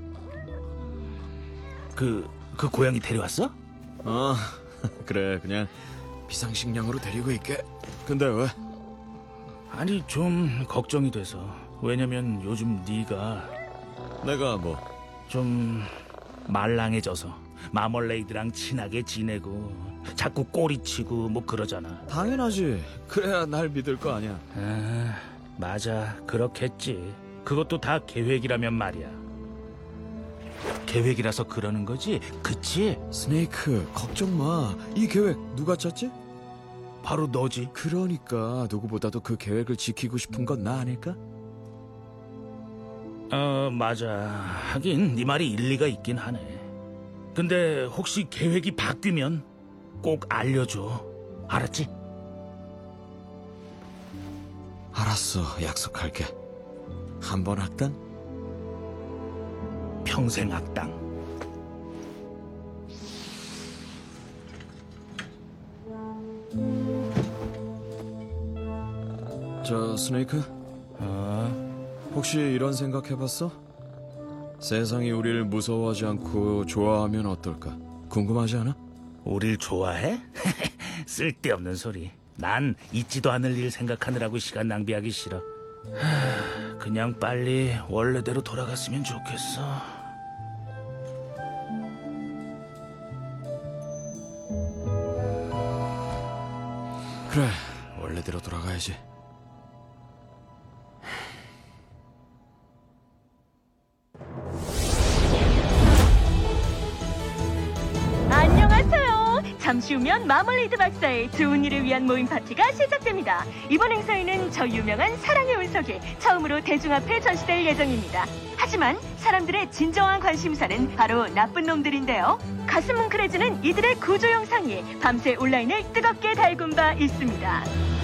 그 고양이 데려왔어? 그래, 그냥 비상식량으로 데리고 있게. 근데 왜? 아니, 좀 걱정이 돼서. 왜냐면 요즘 네가 내가 뭐? 좀 말랑해져서 마멀레이드랑 친하게 지내고 자꾸 꼬리치고 뭐 그러잖아. 당연하지. 그래야 날 믿을 거 아니야. 맞아, 그렇겠지. 그것도 다 계획이라면 말이야. 계획이라서 그러는 거지, 그치? 스네이크, 걱정 마. 이 계획 누가 짰지? 바로 너지. 그러니까 누구보다도 그 계획을 지키고 싶은 건 나 아닐까? 맞아. 하긴 네 말이 일리가 있긴 하네. 근데 혹시 계획이 바뀌면 꼭 알려줘. 알았지? 알았어, 약속할게. 한 번 악당? 평생 악당. 저 스네이크? 혹시 이런 생각 해봤어? 세상이 우리를 무서워하지 않고 좋아하면 어떨까? 궁금하지 않아? 우릴 좋아해? 쓸데없는 소리. 난 있지도 않을 일 생각하느라고 시간 낭비하기 싫어. 그냥 빨리 원래대로 돌아갔으면 좋겠어. 그래, 원래대로 돌아가야지. 안녕하세요. 잠시 후면 마멀레이드 박사의 좋은 일을 위한 모임 파티가 시작됩니다. 이번 행사에는 저 유명한 사랑의 운석이 처음으로 대중 앞에 전시될 예정입니다. 하지만 사람들의 진정한 관심사는 바로 나쁜 놈들인데요. 가슴 뭉클해지는 이들의 구조 영상이 밤새 온라인을 뜨겁게 달군 바 있습니다.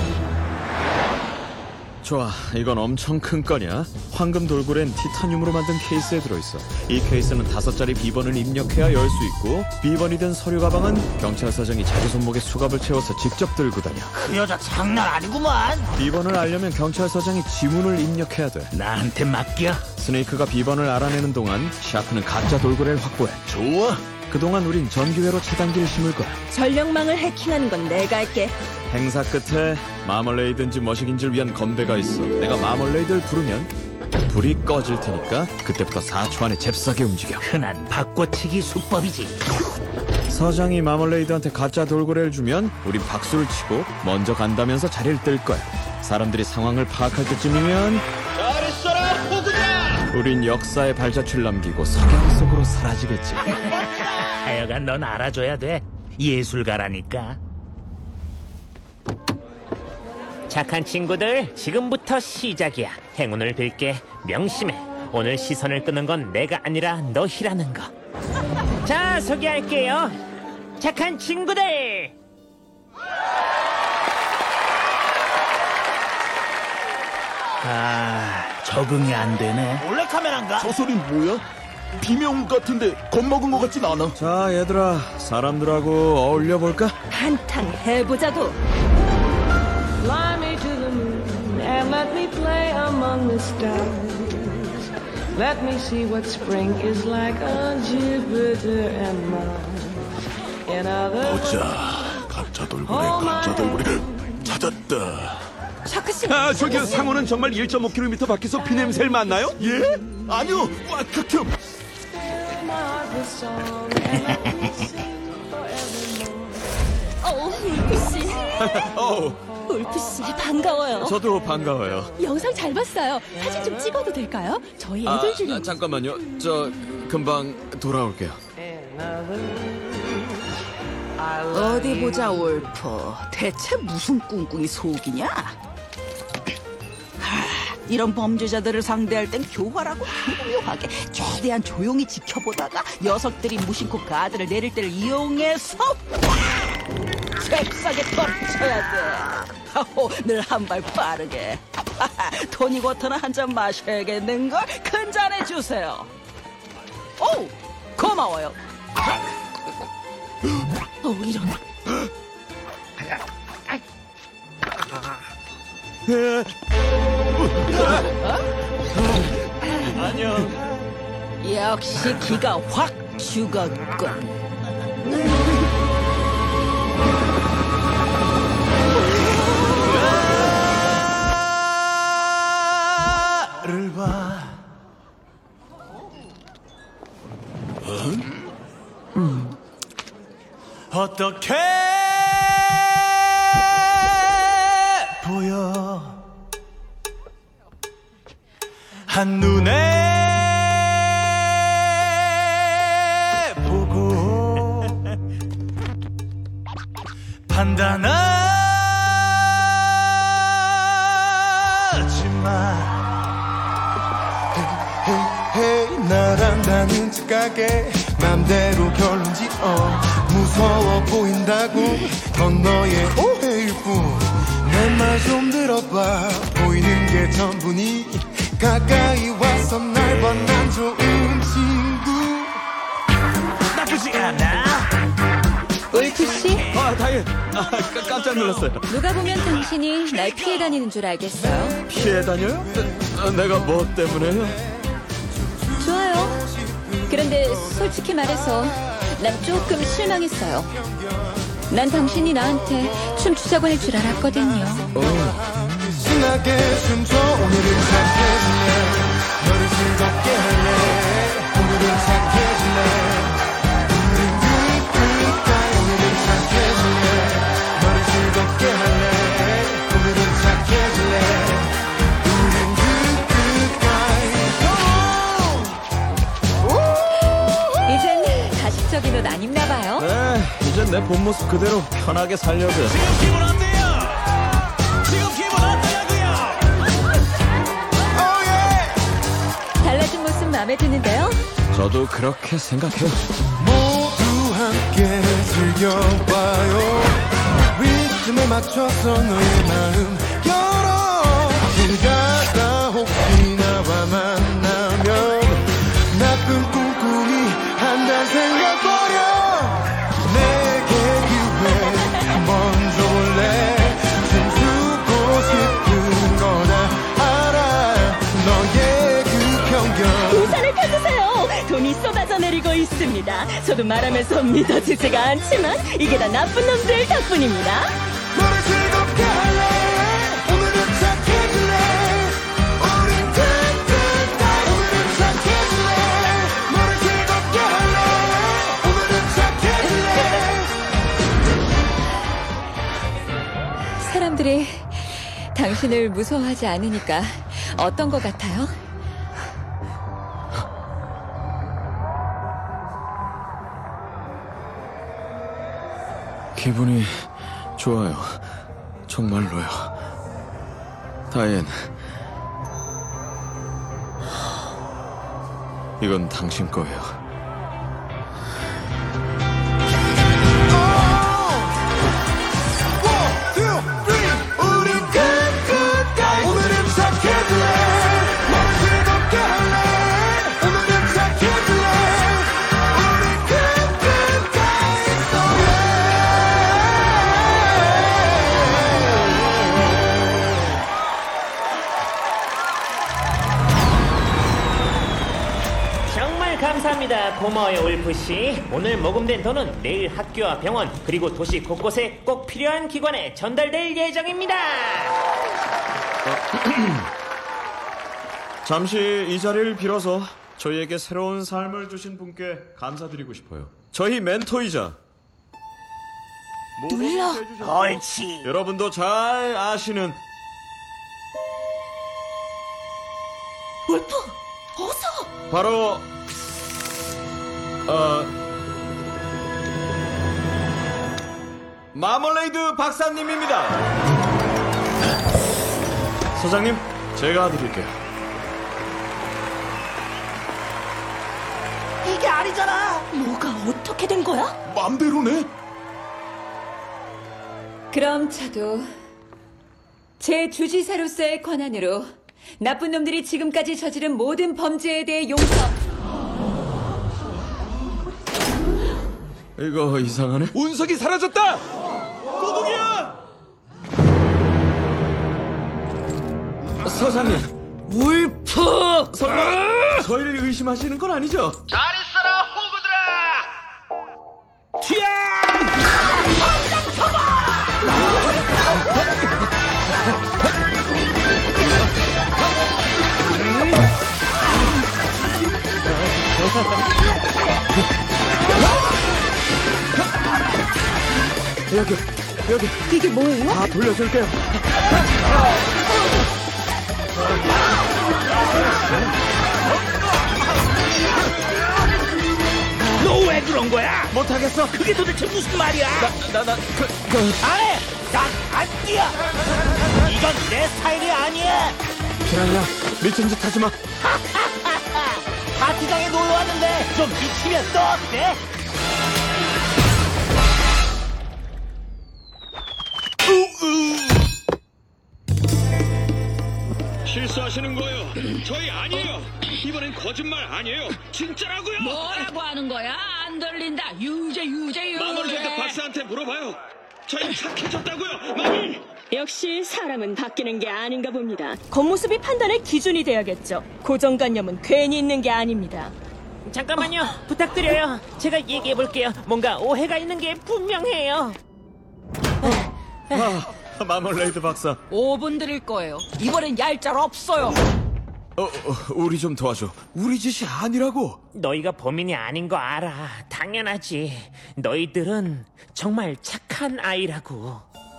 좋아, 이건 엄청 큰 건이야. 황금 돌고래는 티타늄으로 만든 케이스에 들어있어. 이 케이스는 5자리 비번을 입력해야 열 수 있고, 비번이 든 서류 가방은 경찰서장이 자기 손목에 수갑을 채워서 직접 들고 다녀. 그 여자 장난 아니구만. 비번을 알려면 경찰서장이 지문을 입력해야 돼. 나한테 맡겨. 스네이크가 비번을 알아내는 동안 샤크는 가짜 돌고래를 확보해. 좋아. 그동안 우린 전기회로 차단기를 심을 거야. 전력망을 해킹하는 건 내가 할게. 행사 끝에 마멀레이드인지 머시기인지를 위한 건배가 있어. 내가 마멀레이드를 부르면 불이 꺼질 테니까 그때부터 4초 안에 잽싸게 움직여. 흔한 바꿔치기 수법이지. 서장이 마멀레이드한테 가짜 돌고래를 주면 우린 박수를 치고 먼저 간다면서 자리를 뜰 거야. 사람들이 상황을 파악할 때쯤이면 잘했어라 호구들아! 우린 역사의 발자취를 남기고 석양 속으로 사라지겠지. 하여간 넌 알아줘야 돼. 예술가라니까. 착한 친구들, 지금부터 시작이야. 행운을 빌게. 명심해. 오늘 시선을 끄는 건 내가 아니라 너희라는 거. 자, 소개할게요. 착한 친구들. 적응이 안 되네. 몰래 카메라인가? 저 소린 뭐야? 비명 같은데 겁먹은 것 같진 않아. 자, 얘들아, 사람들하고 어울려 볼까? 한탕 해보자고. Fly me to the moon and let me play among the stars. Let me see what spring is like on Jupiter and Mars. In other words, 보자. 가짜 돌고래. 찾았다. 샤크씨. 저기요, 상호는 정말 1.5km 밖에서 비냄새를 맡나요? 예? 아니요. 와, 극혐. my heart with song and let me sing forevermore. 울프씨. 울프씨, 반가워요. 저도 반가워요. 영상 잘 봤어요. 사진 좀 찍어도 될까요? 저희 애들 중에. 잠깐만요. 저 금방 돌아올게요. 어디 보자, 울프. 대체 무슨 꿍꿍이 속이냐? 이런 범죄자들을 상대할 땐 교활하고 교묘하게 최대한 조용히 지켜보다가 녀석들이 무심코 가드를 내릴 때를 이용해서 잽싸게 터쳐야 돼. 하호, 늘 한 발 빠르게. 토닉워터는 한 잔 마셔야겠는걸? 큰 잔 해주세요. 오, 고마워요. 이런. 안녕. 역시 기가 확 죽었군. 를 봐. 어떻게 보여 한눈에 보고 판단하지마. 나란다는 척하게 맘대로 결론 지어 무서워 보인다고 넌 너의 오해일 뿐 내 말 좀 들어봐 보이는 게 전부니 가까이 와서 날 봐 난 좋은 친구 나쁘지 않아. 울프씨, 다행. 깜짝 놀랐어요. 누가 보면 당신이 날 피해 다니는 줄 알겠어요. 피해 다녀요? 내가 뭐 때문에요? 좋아요. 그런데 솔직히 말해서 난 조금 실망했어요. 난 당신이 나한테 춤추자고 할 줄 알았거든요. 신나게 춤춰 오늘은 착해질래 너를 즐겁게 할래 오늘은 착해질래 오늘은 착해질래 너를 즐겁게 할래 내 본 모습 그대로 편하게 살려고요. 지금 기분 어때요? 지금 기분 어떠냐고요? 달라진 모습 마음에 드는데요? 저도 그렇게 생각해요. 모두 함께 즐겨봐요. 리듬에 맞춰서 너의 마음 열어. 길 가다 혹시 나와 만나면 나쁜 꿈꾸니 한단 생각버려. 내게 기회 먼저 올래. 춤추고 싶은 거다 알아. 너의 그 편견 우산을 펴주세요. 돈이 쏟아져 내리고 있습니다. 저도 말하면서 믿어지지가 않지만 이게 다 나쁜 놈들 덕분입니다. 너를 즐겁게 할래. 오늘은 착해질래. 우린 든든다. 오늘은 착해질래. 너를 즐겁게 할래. 오늘은 착해질래. 사람들이 당신을 무서워하지 않으니까 어떤 것 같아요? 기분이 좋아요. 정말로요. 다엔, 이건 당신 거예요. 우린 끝까지 오늘은 착해질래. 너를 즐겁게 할래. 오늘은 착해질래. 우린 끝까지 정말 감사합니다. 고마워요, 울프씨. 오늘 모금된 돈은 내일 학교와 병원 그리고 도시 곳곳에 꼭 필요한 기관에 전달될 예정입니다. 잠시 이 자리를 빌어서 저희에게 새로운 삶을 주신 분께 감사드리고 싶어요. 저희 멘토이자 눌러. 옳지. 여러분도 잘 아시는 울프, 어서. 바로 마멀레이드 박사님입니다. 서장님, 제가 드릴게요. 이게 아니잖아. 뭐가 어떻게 된 거야? 맘대로네. 그럼 저도 제 주지사로서의 권한으로 나쁜 놈들이 지금까지 저지른 모든 범죄에 대해 용서. 이거 이상하네. 운석이 사라졌다. 도둑이야. 서장님, 울프! 설마 저희를 의심하시는 건 아니죠? 잘 있어라 호구들아. 여기 이게 뭐예요? 다 돌려줄게요. 너 왜 그런 거야? 못하겠어. 그게 도대체 무슨 말이야? 안해! 안 뛰어! 이건 내 스타일이 아니야! 기라야, 미친 짓 하지 마. 파티장에 놀러 왔는데 좀 미치면 또 어때? 실수하시는 거예요. 저희 아니에요. 이번엔 거짓말 아니에요. 진짜라고요. 뭐라고 하는 거야? 안 들린다. 유죄. 마멀레이드 박사한테 물어봐요. 저희 착해졌다고요. 마물. 역시 사람은 바뀌는 게 아닌가 봅니다. 겉모습이 판단의 기준이 돼야겠죠. 고정관념은 괜히 있는 게 아닙니다. 잠깐만요. 부탁드려요. 제가 얘기해 볼게요. 뭔가 오해가 있는 게 분명해요. 마멀레이드 박사. 5분 드릴 거예요. 이번엔 얄짤 없어요. 우리 좀 도와줘. 우리 짓이 아니라고. 너희가 범인이 아닌 거 알아. 당연하지. 너희들은 정말 착한 아이라고.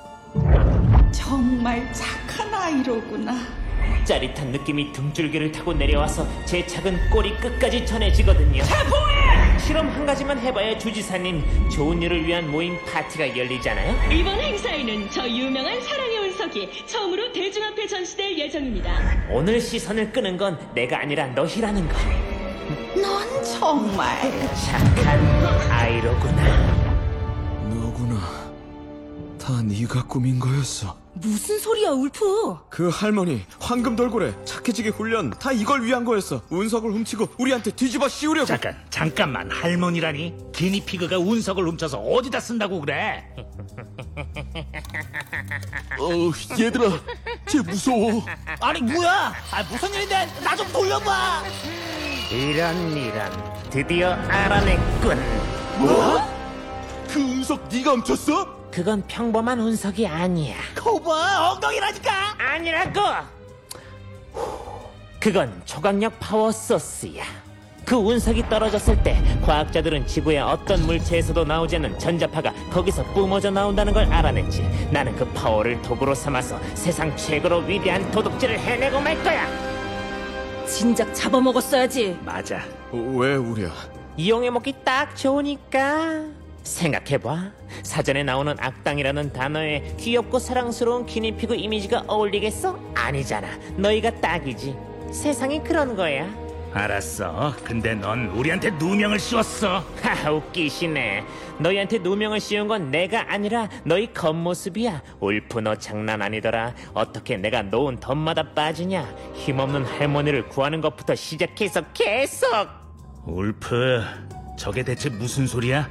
정말 착한 아이로구나. 짜릿한 느낌이 등줄기를 타고 내려와서 제 작은 꼬리 끝까지 전해지거든요. 체포해! 실험 한 가지만 해봐야 주지사님 좋은 일을 위한 모임 파티가 열리잖아요. 이번 행사에는 저 유명한 사랑의 운석이 처음으로 대중 앞에 전시될 예정입니다. 오늘 시선을 끄는 건 내가 아니라 너희라는 거. 넌 정말 착한 아이로구나. 너구나. 다 네가 꾸민 거였어. 무슨 소리야, 울프? 그 할머니 황금 돌고래 착해지기 훈련 다 이걸 위한 거였어. 운석을 훔치고 우리한테 뒤집어 씌우려고. 잠깐만. 할머니라니? 기니피그가 운석을 훔쳐서 어디다 쓴다고 그래? 얘들아, 쟤 무서워. 아니 뭐야? 무슨 일인데? 나 좀 돌려봐. 이런 드디어 알아냈군. 뭐? 그 운석 네가 훔쳤어? 그건 평범한 운석이 아니야. 거봐, 엉덩이라니까. 아니라고. 그건 초강력 파워 소스야. 그 운석이 떨어졌을 때 과학자들은 지구의 어떤 물체에서도 나오지 않는 전자파가 거기서 뿜어져 나온다는 걸 알아냈지. 나는 그 파워를 도구로 삼아서 세상 최고로 위대한 도둑질을 해내고 말 거야. 진작 잡아먹었어야지. 맞아. 왜 우려? 이용해 먹기 딱 좋으니까. 생각해봐. 사전에 나오는 악당이라는 단어에 귀엽고 사랑스러운 기니피그 이미지가 어울리겠어? 아니잖아. 너희가 딱이지. 세상이 그런 거야. 알았어. 근데 넌 우리한테 누명을 씌웠어. 하하, 웃기시네. 너희한테 누명을 씌운 건 내가 아니라 너희 겉모습이야. 울프, 너 장난 아니더라. 어떻게 내가 놓은 덤마다 빠지냐. 힘없는 할머니를 구하는 것부터 시작해서 계속. 울프, 저게 대체 무슨 소리야?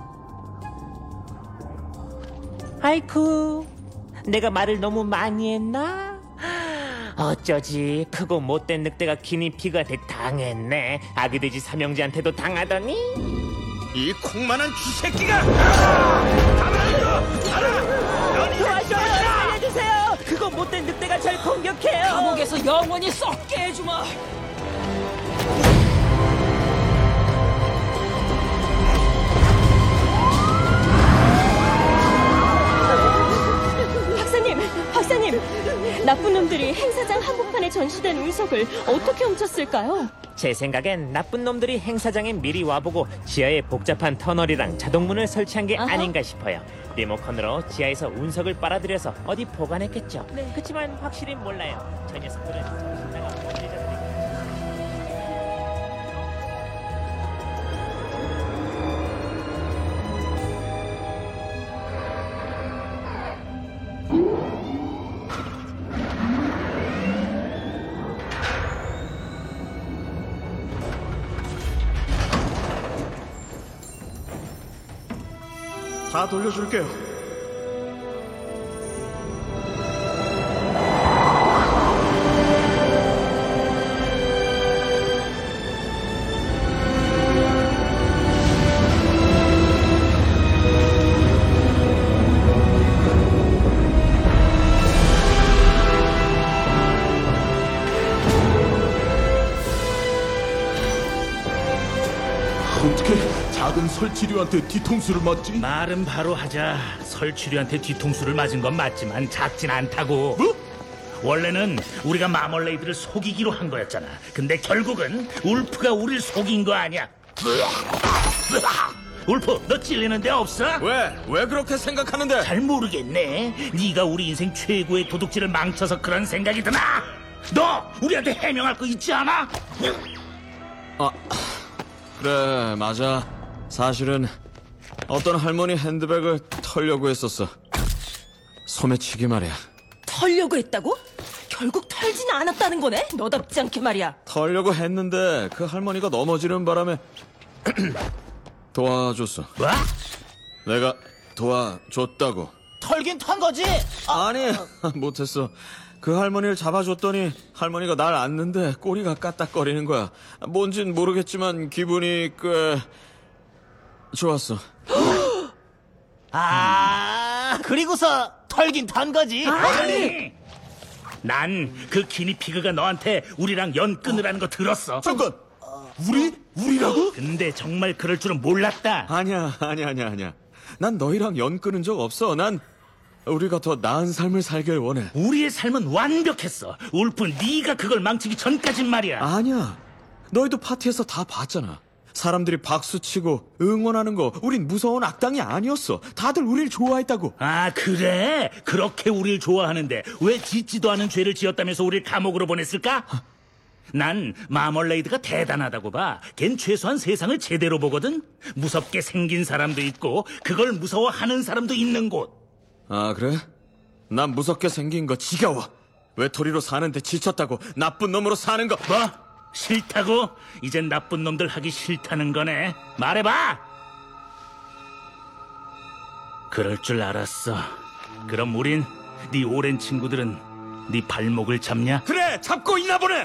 아이쿠, 내가 말을 너무 많이 했나? 어쩌지, 크고 못된 늑대가 기니피그한테 당했네. 아기돼지 삼형제한테도 당하더니. 이 콩만한 쥐새끼가! 도와줘요! 살려주세요! 그거 못된 늑대가 절 공격해요! 감옥에서 영원히 썩게 해주마. 박사님, 나쁜 놈들이 행사장 한복판에 전시된 운석을 어떻게 훔쳤을까요? 제 생각엔 나쁜 놈들이 행사장에 미리 와보고 지하에 복잡한 터널이랑 자동문을 설치한 게 아닌가 싶어요. 리모컨으로 지하에서 운석을 빨아들여서 어디 보관했겠죠. 그렇지만 확실히 몰라요. 저 녀석들은 정신 나간 범죄자들이. 다 돌려줄게요. 어떻게 작은 설치류한테 뒤통수를 맞지? 말은 바로 하자. 설치류한테 뒤통수를 맞은 건 맞지만 작진 않다고. 뭐? 원래는 우리가 마멀레이드를 속이기로 한 거였잖아. 근데 결국은 울프가 우릴 속인 거 아니야. 울프, 너 찔리는 데 없어? 왜 그렇게 생각하는데? 잘 모르겠네. 네가 우리 인생 최고의 도둑질을 망쳐서 그런 생각이 드나? 너 우리한테 해명할 거 있지 않아? 그래, 맞아. 사실은 어떤 할머니 핸드백을 털려고 했었어. 소매치기 말이야. 털려고 했다고? 결국 털지는 않았다는 거네? 너답지 않게 말이야. 털려고 했는데 그 할머니가 넘어지는 바람에 도와줬어. 뭐? 내가 도와줬다고. 털긴 턴 거지? 아니, 못했어. 그 할머니를 잡아줬더니 할머니가 날 안는데 꼬리가 까딱거리는 거야. 뭔진 모르겠지만 기분이 꽤 좋았어. 그리고서 털긴 턴 거지? 아니! 난 그 기니피그가 너한테 우리랑 연 끊으라는 거 들었어. 잠깐! 우리라고? 근데 정말 그럴 줄은 몰랐다. 아니야. 난 너희랑 연 끊은 적 없어. 난 우리가 더 나은 삶을 살길 원해. 우리의 삶은 완벽했어. 울프, 네가 그걸 망치기 전까진 말이야. 아니야. 너희도 파티에서 다 봤잖아. 사람들이 박수치고 응원하는 거 우린 무서운 악당이 아니었어. 다들 우릴 좋아했다고. 아, 그래? 그렇게 우릴 좋아하는데 왜 짓지도 않은 죄를 지었다면서 우릴 감옥으로 보냈을까? 난 마멀레이드가 대단하다고 봐. 걘 최소한 세상을 제대로 보거든. 무섭게 생긴 사람도 있고 그걸 무서워하는 사람도 있는 곳. 아, 그래? 난 무섭게 생긴 거 지겨워. 외톨이로 사는데 지쳤다고. 나쁜 놈으로 사는 거. 뭐? 싫다고? 이젠 나쁜 놈들 하기 싫다는 거네. 말해봐! 그럴 줄 알았어. 그럼 우린, 네 오랜 친구들은 네 발목을 잡냐? 그래! 잡고 있나 보네!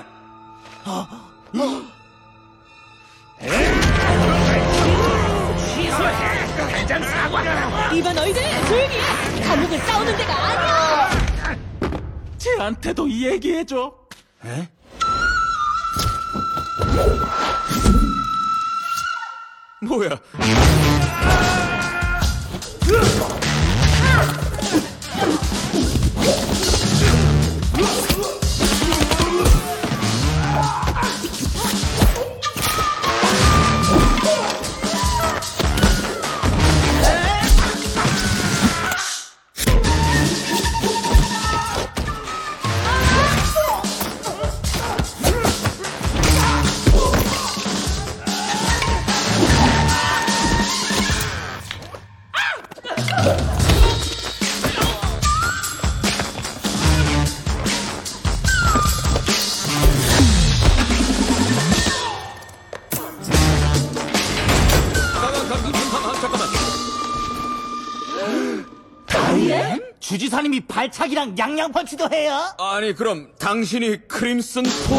취소해! 당장 사과하라고! 이봐 너희들 조용히 해. 감옥은 싸우는 데가 아니야. 쟤한테도 얘기해줘. 에? 뭐야? 주지사님이 발차기랑 양양펀치도 해요? 아니 그럼 당신이 크림슨 포?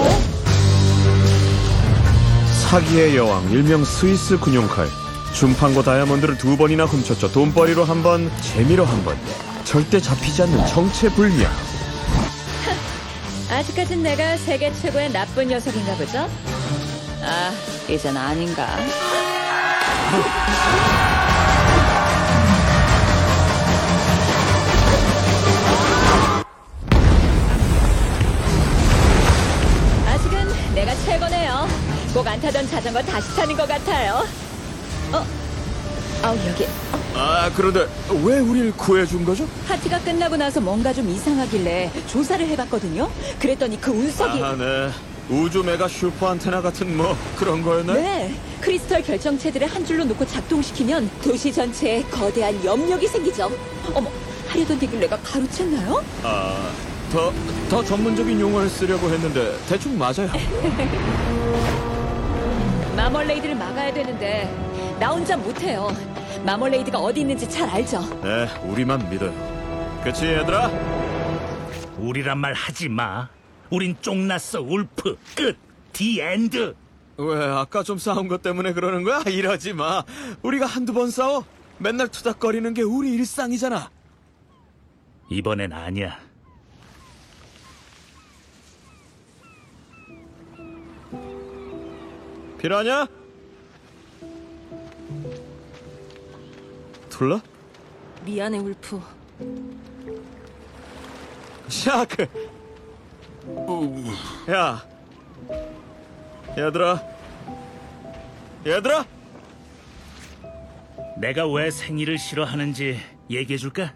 사기의 여왕 일명 스위스 군용칼. 준판과 다이아몬드를 2번이나 훔쳤죠. 돈벌이로 1번, 재미로 1번. 절대 잡히지 않는 정체불명. 아직까진 내가 세계 최고의 나쁜 녀석인가 보죠? 아, 이젠 아닌가? 아직은 내가 최고네요. 꼭 안 타던 자전거 다시 타는 것 같아요. 여기. 아, 그런데 왜 우릴 구해준 거죠? 파티가 끝나고 나서 뭔가 좀 이상하길래 조사를 해봤거든요. 그랬더니 그 운석이... 아, 네. 우주 메가 슈퍼 안테나 같은 뭐 그런 거였나요? 네. 크리스털 결정체들을 한 줄로 놓고 작동시키면 도시 전체에 거대한 염력이 생기죠. 어머, 하려던 얘기를 내가 가로챘나요? 아, 더 전문적인 용어를 쓰려고 했는데 대충 맞아요. 마멀레이드를 막아야 되는데 나 혼자 못해요. 마멀레이드가 어디 있는지 잘 알죠? 네, 우리만 믿어요. 그치, 얘들아? 우리란 말 하지 마. 우린 쫑났어, 울프. 끝. 디 엔드. 왜 아까 좀 싸운 것 때문에 그러는 거야? 이러지 마. 우리가 한두 번 싸워? 맨날 투닥거리는 게 우리 일상이잖아. 이번엔 아니야. 필요하냐? 둘러? 미안해 울프. 샤크. 야, 얘들아. 내가 왜 생일을 싫어하는지 얘기해줄까?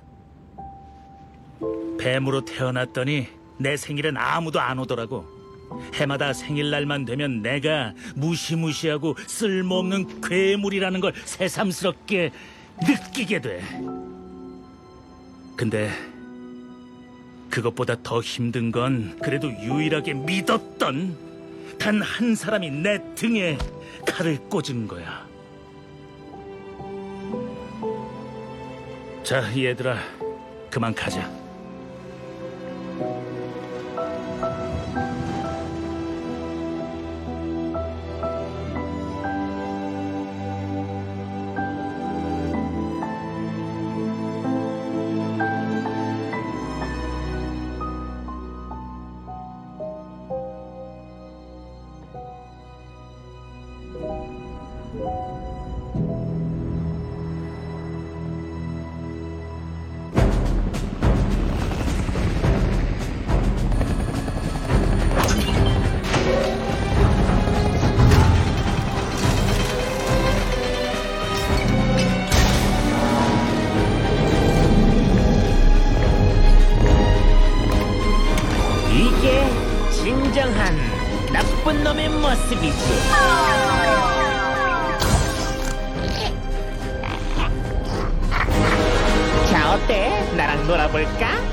뱀으로 태어났더니 내 생일엔 아무도 안 오더라고. 해마다 생일날만 되면 내가 무시무시하고 쓸모없는 괴물이라는 걸 새삼스럽게 느끼게 돼. 근데 그것보다 더 힘든 건 그래도 유일하게 믿었던 단 한 사람이 내 등에 칼을 꽂은 거야. 자, 얘들아, 그만 가자. 한 나쁜 놈의 모습이지. 자, 어때? 나랑 놀아볼까?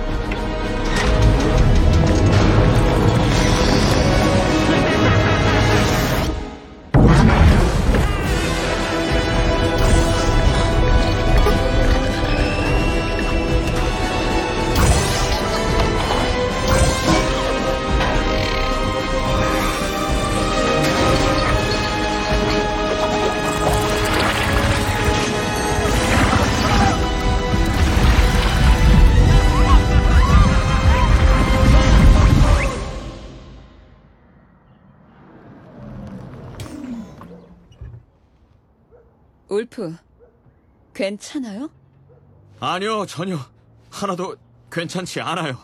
울프, 괜찮아요? 아니요, 전혀. 하나도 괜찮지 않아요.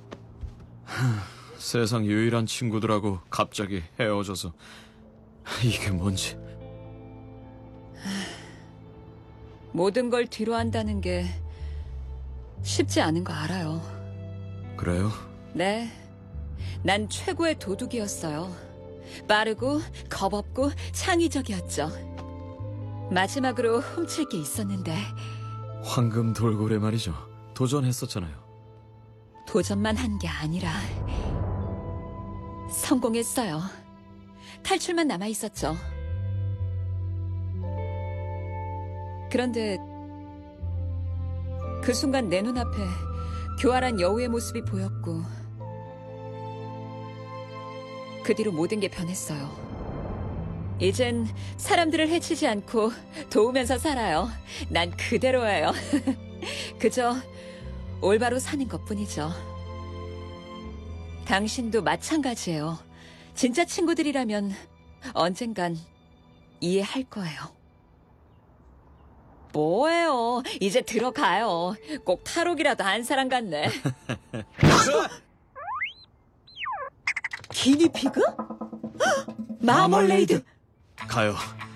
세상 유일한 친구들하고 갑자기 헤어져서 이게 뭔지. 모든 걸 뒤로 한다는 게 쉽지 않은 거 알아요. 그래요? 네, 난 최고의 도둑이었어요. 빠르고 겁없고 창의적이었죠. 마지막으로 훔칠 게 있었는데 황금 돌고래 말이죠. 도전했었잖아요. 도전만 한 게 아니라 성공했어요. 탈출만 남아있었죠. 그런데 그 순간 내 눈앞에 교활한 여우의 모습이 보였고 그 뒤로 모든 게 변했어요. 이젠 사람들을 해치지 않고 도우면서 살아요. 난 그대로예요. 그저 올바로 사는 것뿐이죠. 당신도 마찬가지예요. 진짜 친구들이라면 언젠간 이해할 거예요. 뭐예요? 이제 들어가요. 꼭 탈옥이라도 한 사람 같네. 기니피그? 마멀레이드! 가요.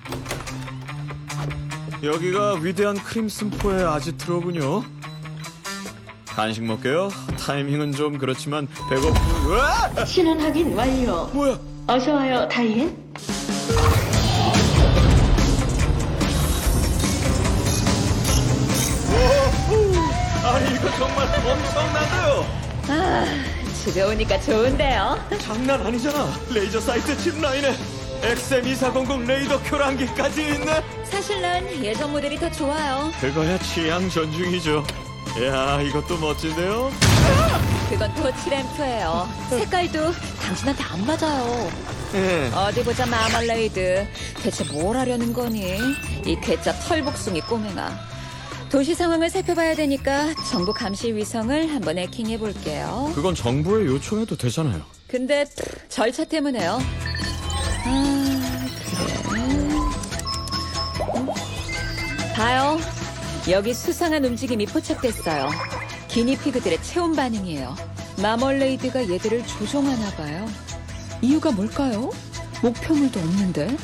여기가 위대한 크림슨포의 아지트로군요. 간식 먹게요. 타이밍은 좀 그렇지만 배고픈... 으아! 신원 확인 완료. 뭐야? 어서 와요, 다이앤. 아니 이거 정말 엄청나고요. 아, 집에 오니까 좋은데요? 장난 아니잖아. 레이저 사이트 칩 라인에 XM2400 레이더 교란기까지 있네. 사실 난 예전 모델이 더 좋아요. 그거야 취향 존중이죠. 이야 이것도 멋진데요. 그건 토치램프예요. 색깔도 당신한테 안 맞아요. 어디 보자 마멀레이드. 대체 뭘 하려는 거니? 이 괴짜 털복숭이 꼬맹아. 도시 상황을 살펴봐야 되니까 정부 감시 위성을 한번 해킹해볼게요. 그건 정부에 요청해도 되잖아요. 근데 절차 때문에요. 아, 그래. 봐요. 여기 수상한 움직임이 포착됐어요. 기니피그들의 체온 반응이에요. 마멀레이드가 얘들을 조종하나 봐요. 이유가 뭘까요? 목표물도 없는데.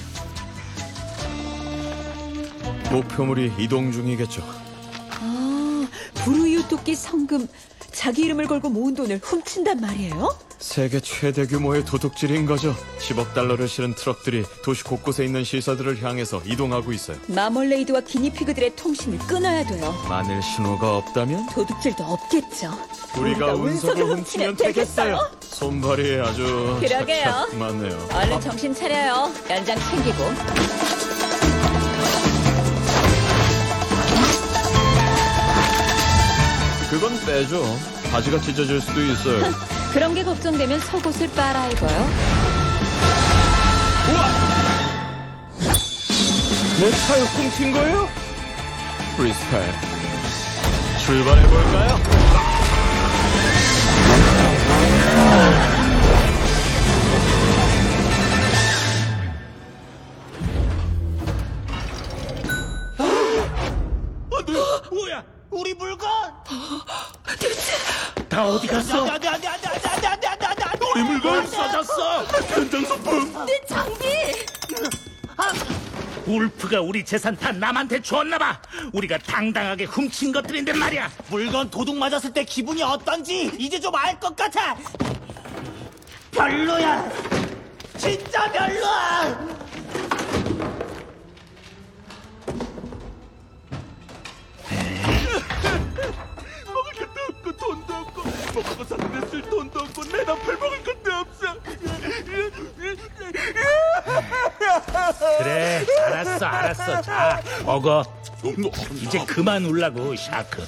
목표물이 이동 중이겠죠. 아, 부르이웃 도끼 성금. 자기 이름을 걸고 모은 돈을 훔친단 말이에요? 세계 최대 규모의 도둑질인 거죠. 10억 달러를 실은 트럭들이 도시 곳곳에 있는 시설들을 향해서 이동하고 있어요. 마멀레이드와 기니피그들의 통신을 끊어야 돼요. 만일 신호가 없다면 도둑질도 없겠죠. 우리가 운석을 훔치면 되겠어요. 손발이 아주 그러게요. 착착 맞네요. 얼른 정신 차려요. 연장 챙기고. 그건 빼죠. 바지가 찢어질 수도 있어요. 그런 게 걱정되면 속옷을 빨아 입어요. 내 차를 훔친 거예요? 리스펙. 출발해볼까요? 뭐야? 우리 물건! 다 어디 갔어? 안돼. 우리 물건 써졌어. 현장 소품. 내 장비! 울프가 우리 재산 다 남한테 줬나봐. 우리가 당당하게 훔친 것들인데 말이야. 물건 도둑 맞았을 때 기분이 어떤지 이제 좀 알 것 같아. 별로야. 진짜 별로야. 먹을 것도 없고 돈도 없고 먹고 사는데 쓸 돈도 없고 내 남편 먹을 것도 없어. 그래, 알았어. 자, 먹어. 이제 그만 울라고, 샤크.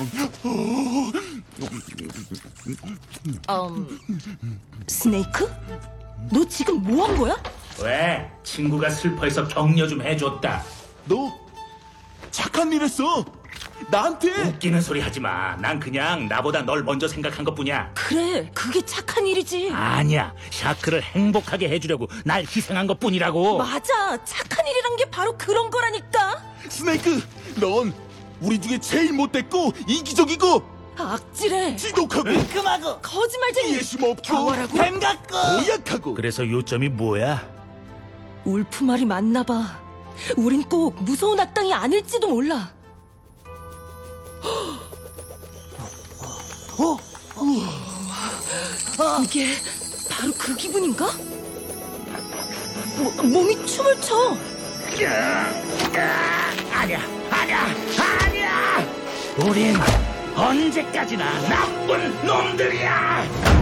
스네이크? 너 지금 뭐 한 거야? 왜? 친구가 슬퍼해서 격려 좀 해줬다. 너 착한 일 했어. 나한테. 웃기는 소리 하지 마. 난 그냥 나보다 널 먼저 생각한 것뿐이야. 그래, 그게 착한 일이지. 아니야, 샤크를 행복하게 해주려고 날 희생한 것뿐이라고. 맞아, 착한 일이란 게 바로 그런 거라니까. 스네이크, 넌 우리 중에 제일 못됐고 이기적이고 악질해, 지독하고 깔끔하고 거짓말쟁이, 예심 없고 바보라고, 뱀 같고 고약하고. 그래서 요점이 뭐야? 울프 말이 맞나 봐. 우린 꼭 무서운 악당이 아닐지도 몰라. 이게 바로 그 기분인가? 몸이 춤을 춰. 아니야. 우린 언제까지나 나쁜 놈들이야.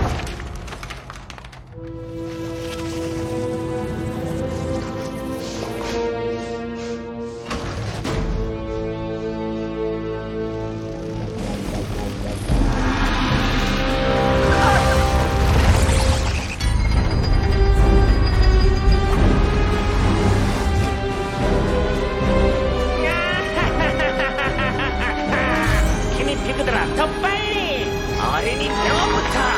힘이 비그더라. 더 빨리. 어린이 병원부터.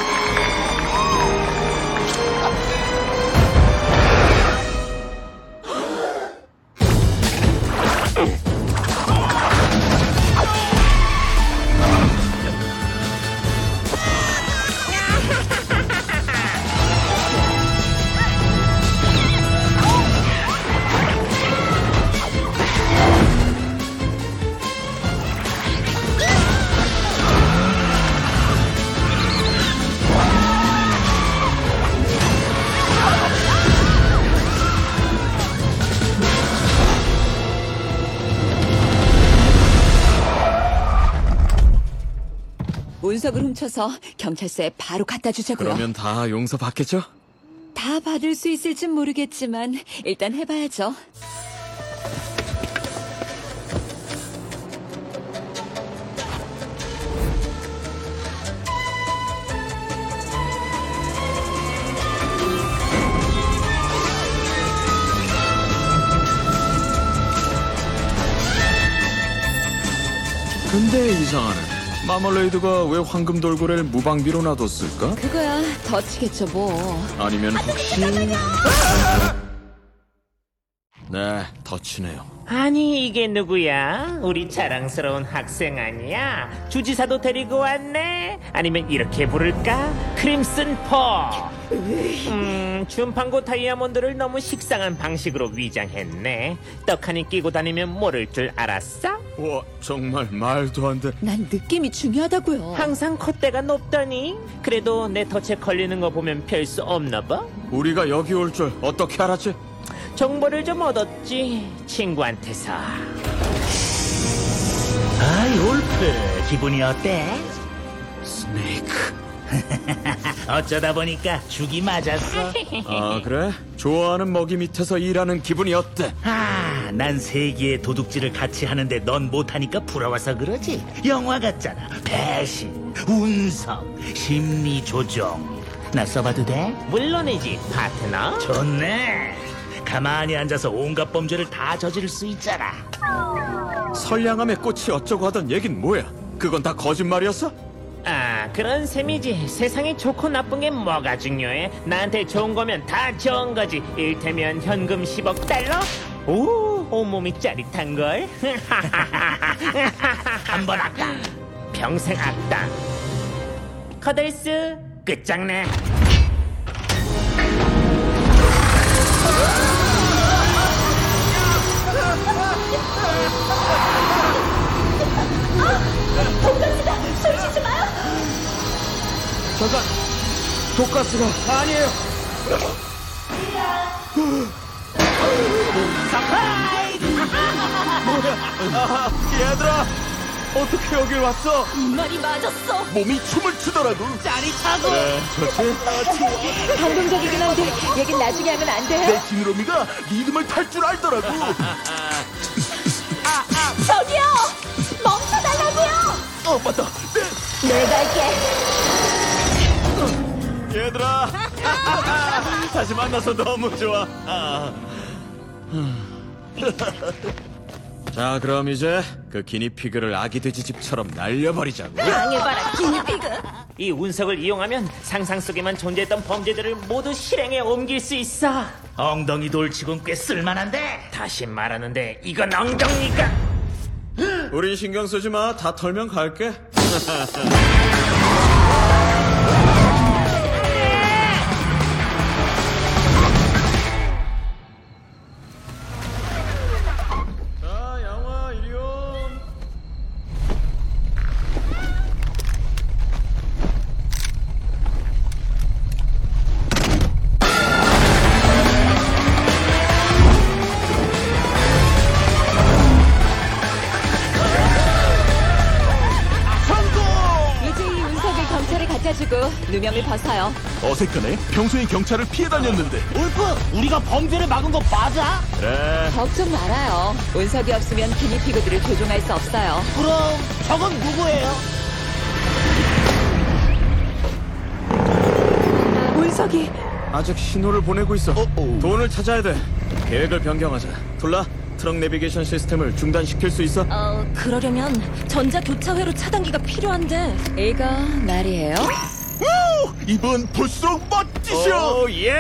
운석을 훔쳐서 경찰서에 바로 갖다 주자고요. 그러면 다 용서받겠죠? 다 받을 수 있을진 모르겠지만 일단 해봐야죠. 근데 이상하네. 마멀레이드가 왜 황금 돌고래를 무방비로 놔뒀을까? 그거야 더 치겠죠 뭐. 아니면 혹시... 네, 덧치네요. 아니 이게 누구야? 우리 자랑스러운 학생 아니야? 주지사도 데리고 왔네? 아니면 이렇게 부를까? 크림슨 퍼. 준팡고 다이아몬드를 너무 식상한 방식으로 위장했네. 떡하니 끼고 다니면 모를 줄 알았어? 와, 정말 말도 안 돼. 난 느낌이 중요하다고요. 항상 콧대가 높더니. 그래도 내 덫에 걸리는 거 보면 별 수 없나 봐? 우리가 여기 올 줄 어떻게 알았지? 정보를 좀 얻었지, 친구한테서. 아이, 올프, 기분이 어때? 스네이크. 어쩌다 보니까 죽이 맞았어. 아, 그래? 좋아하는 먹이 밑에서 일하는 기분이 어때? 아, 난 세기의 도둑질을 같이 하는데 넌 못하니까 부러워서 그러지. 영화 같잖아. 배신, 운석, 심리 조종. 나 써봐도 돼? 물론이지, 파트너. 좋네. 가만히 앉아서 온갖 범죄를 다 저지를 수 있잖아. 선량함의 꽃이 어쩌고 하던 얘긴 뭐야? 그건 다 거짓말이었어? 아, 그런 셈이지. 세상에 좋고 나쁜 게 뭐가 중요해? 나한테 좋은 거면 다 좋은 거지. 일테면 현금 10억 달러? 오, 온몸이 짜릿한걸? 한번 악당, 평생 악당. 커들스, 끝장내. 잠깐! 독가스 아니에요. 뭐야? 얘들아, 어떻게 여길 왔어? 이 말이 맞았어. 몸이 춤을 추더라고. 짜릿하고. 그래, 좋지. 감동적이긴 한데 얘긴 나중에 하면 안 돼요? 내 지느러미가 리듬을 탈 줄 알더라고. 저기요. 멈춰달라고요. 맞다. 내가 할게. 얘들아, 다시 만나서 너무 좋아. 자, 그럼 이제 그 기니피그를 아기 돼지집처럼 날려버리자고. 당해봐라, 기니피그. 이 운석을 이용하면 상상 속에만 존재했던 범죄들을 모두 실행에 옮길 수 있어. 엉덩이 돌치곤 꽤 쓸만한데. 다시 말하는데 이건 엉덩이가. 우린 신경 쓰지 마. 다 털면 갈게. 자, 양화 이리 온. 이제 이 운석을 경찰에 갖다 주고 누명을 벗어요. 어색하네. 평소엔 경찰을 피해 다녔는데. 울프, 우리가 범죄를 막은 거 맞아? 그래. 걱정 말아요. 운석이 없으면 기니피그들을 조종할 수 없어요. 그럼 저건 누구예요? 운석이 아직 신호를 보내고 있어. 돈을 찾아야 돼. 계획을 변경하자. 툴라, 트럭 내비게이션 시스템을 중단시킬 수 있어? 그러려면 전자 교차회로 차단기가 필요한데. 이거 말이에요. 이번 볼수록 멋지셔. 오, 예.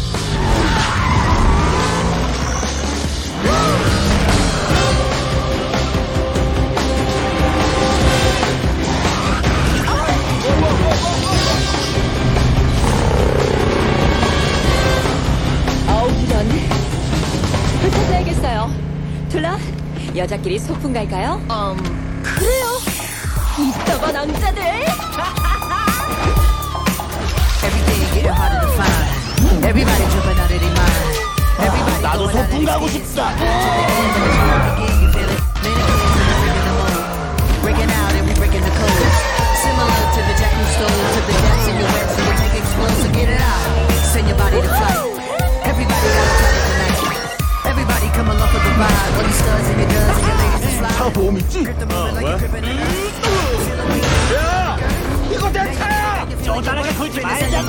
이런. 흩어져야겠어요. 툴라, 여자끼리 소풍 갈까요? 그래요. 이따가 남자들. 나도 소풍 가고 싶다. 다 보험 있지? 왜? 이거 내 차야. 쪼잔하게 굴지 말자고.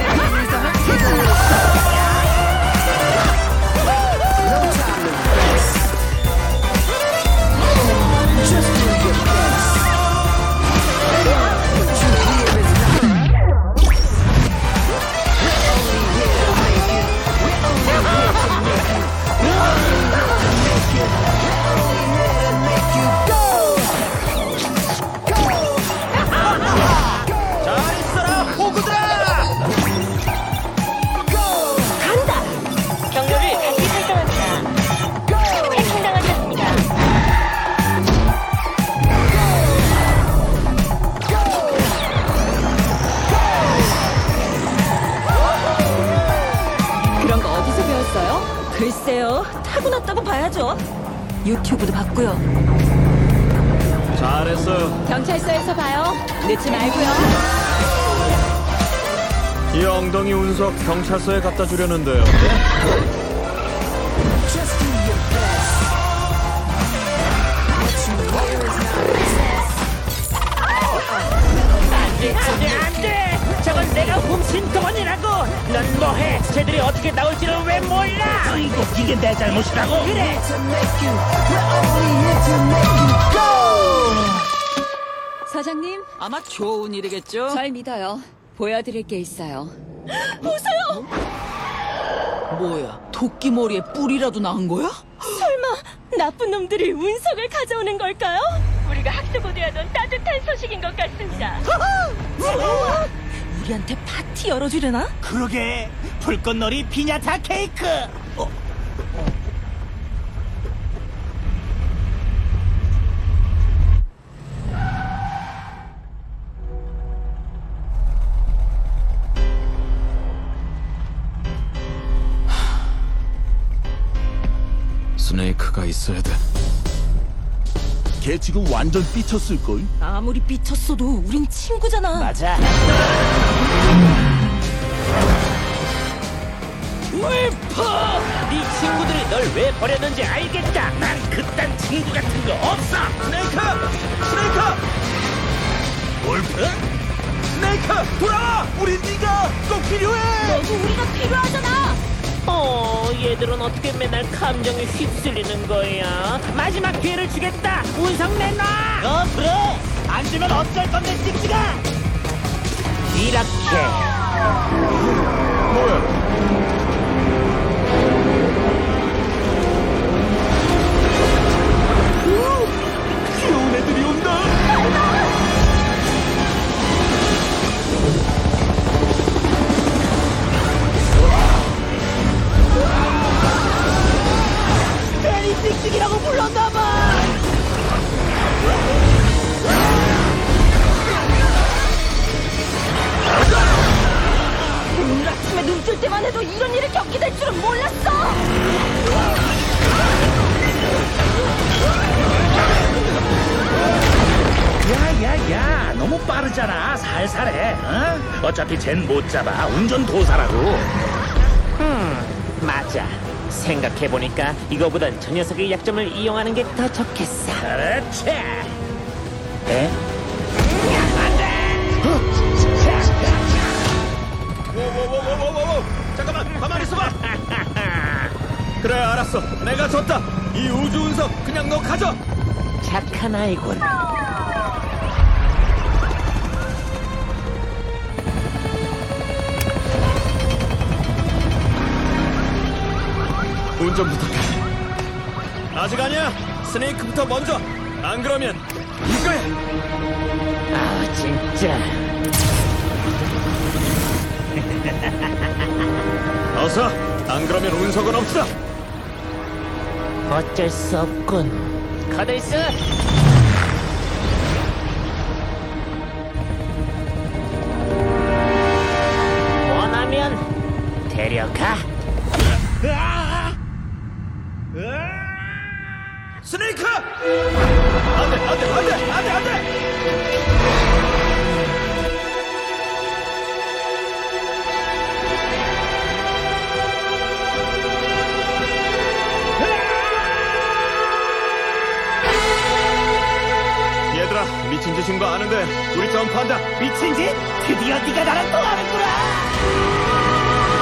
잘 있어라, 호구들아. 경로를 다시 설정합니다. 해킹당하셨습니다. 그런 거 어디서 배웠어요? 글쎄요. 타고났다고 봐야죠. 유튜브도 봤고요. 잘했어요. 경찰서에서 봐요. 늦지 말고요. 이 엉덩이 운석 경찰서에 갖다 주려는데요. 안돼. 저건 내가 훔친 돈이라고. 넌 뭐해? 쟤들이 어떻게 나올지를 왜 몰라? 이거 이게 내 잘못이라고. 그래. 사장님, 아마 좋은 일이겠죠? 절 믿어요. 보여드릴 게 있어요. 보세요. 뭐야? 도끼 머리에 뿔이라도 난 거야? 설마 나쁜 놈들이 운석을 가져오는 걸까요? 우리가 학수고대하던 따뜻한 소식인 것 같습니다. 우리한테 파티 열어주려나? 그러게. 불꽃놀이 피냐타 케이크. 스네이크가 있어야 돼. 걔 지금 완전 삐쳤을걸? 아무리 삐쳤어도 우린 친구잖아. 맞아. 울프! 네 친구들이 널 왜 버렸는지 알겠다. 난 그딴 친구 같은 거 없어. 스네이크! 스네이크! 울프? 스네이크! 돌아와! 우리 네가 꼭 필요해! 너도 우리가 필요하잖아. 얘들은 어떻게 맨날 감정에 휩쓸리는 거야? 마지막 기회를 주겠다. 운석 내놔. 그래. 안 주면 어쩔 건데 찍찍아. 이렇게. 귀여운 애들이 온다! 괜히 찍찍이라고 불렀나봐. 오늘 아침에 눈 뜰 때만 해도 이런 일을 겪게 될 줄은 몰랐어. 야야야, 너무 빠르잖아. 살살해. 어? 어차피 쟨 못 잡아. 운전 도사라고. 맞아. 생각해보니까 이거보단 저 녀석의 약점을 이용하는 게 더 좋겠어. 그렇지. 에? 워워워워워워! 잠깐만, 가만히 있어봐! 그래, 알았어. 내가 졌다. 이 우주 운석 그냥 너 가져. 착한 아이군. 운전 부탁해. 아직 아니야. 스네이크부터 먼저. 안 그러면 이거야. 아, 진짜. 어서. 안 그러면 운석은 없어. 어쩔 수 없군. 커들스. 원하면 데려가. 스네이크! 안 돼, 안 돼, 안 돼, 안 돼, 안 돼! 얘들아, 미친 짓인 거 아는데 우리 점프한다. 미친 짓? 드디어 네가 나랑 통하는구나.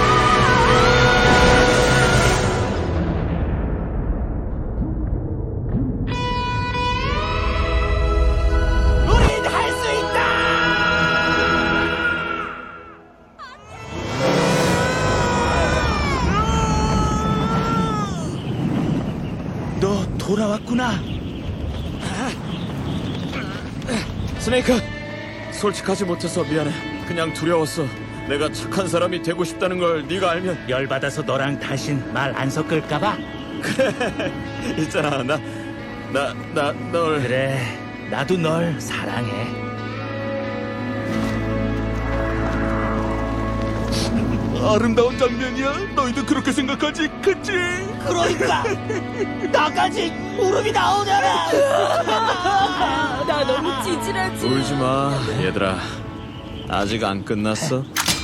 우린 할 수 있다. 너 돌아왔구나. 스네이크, 솔직하지 못해서 미안해. 그냥 두려웠어. 내가 착한 사람이 되고 싶다는 걸 네가 알면. 열받아서 너랑 다신 말 안 섞을까봐? 그래, 있잖아. 널. 그래, 나도 널 사랑해. 아름다운 장면이야. 너희도 그렇게 생각하지, 그치? 그러니까 나까지 울음이 나오잖아. 나 너무 찌질하지. 울지 마, 얘들아. 아직 안 끝났어.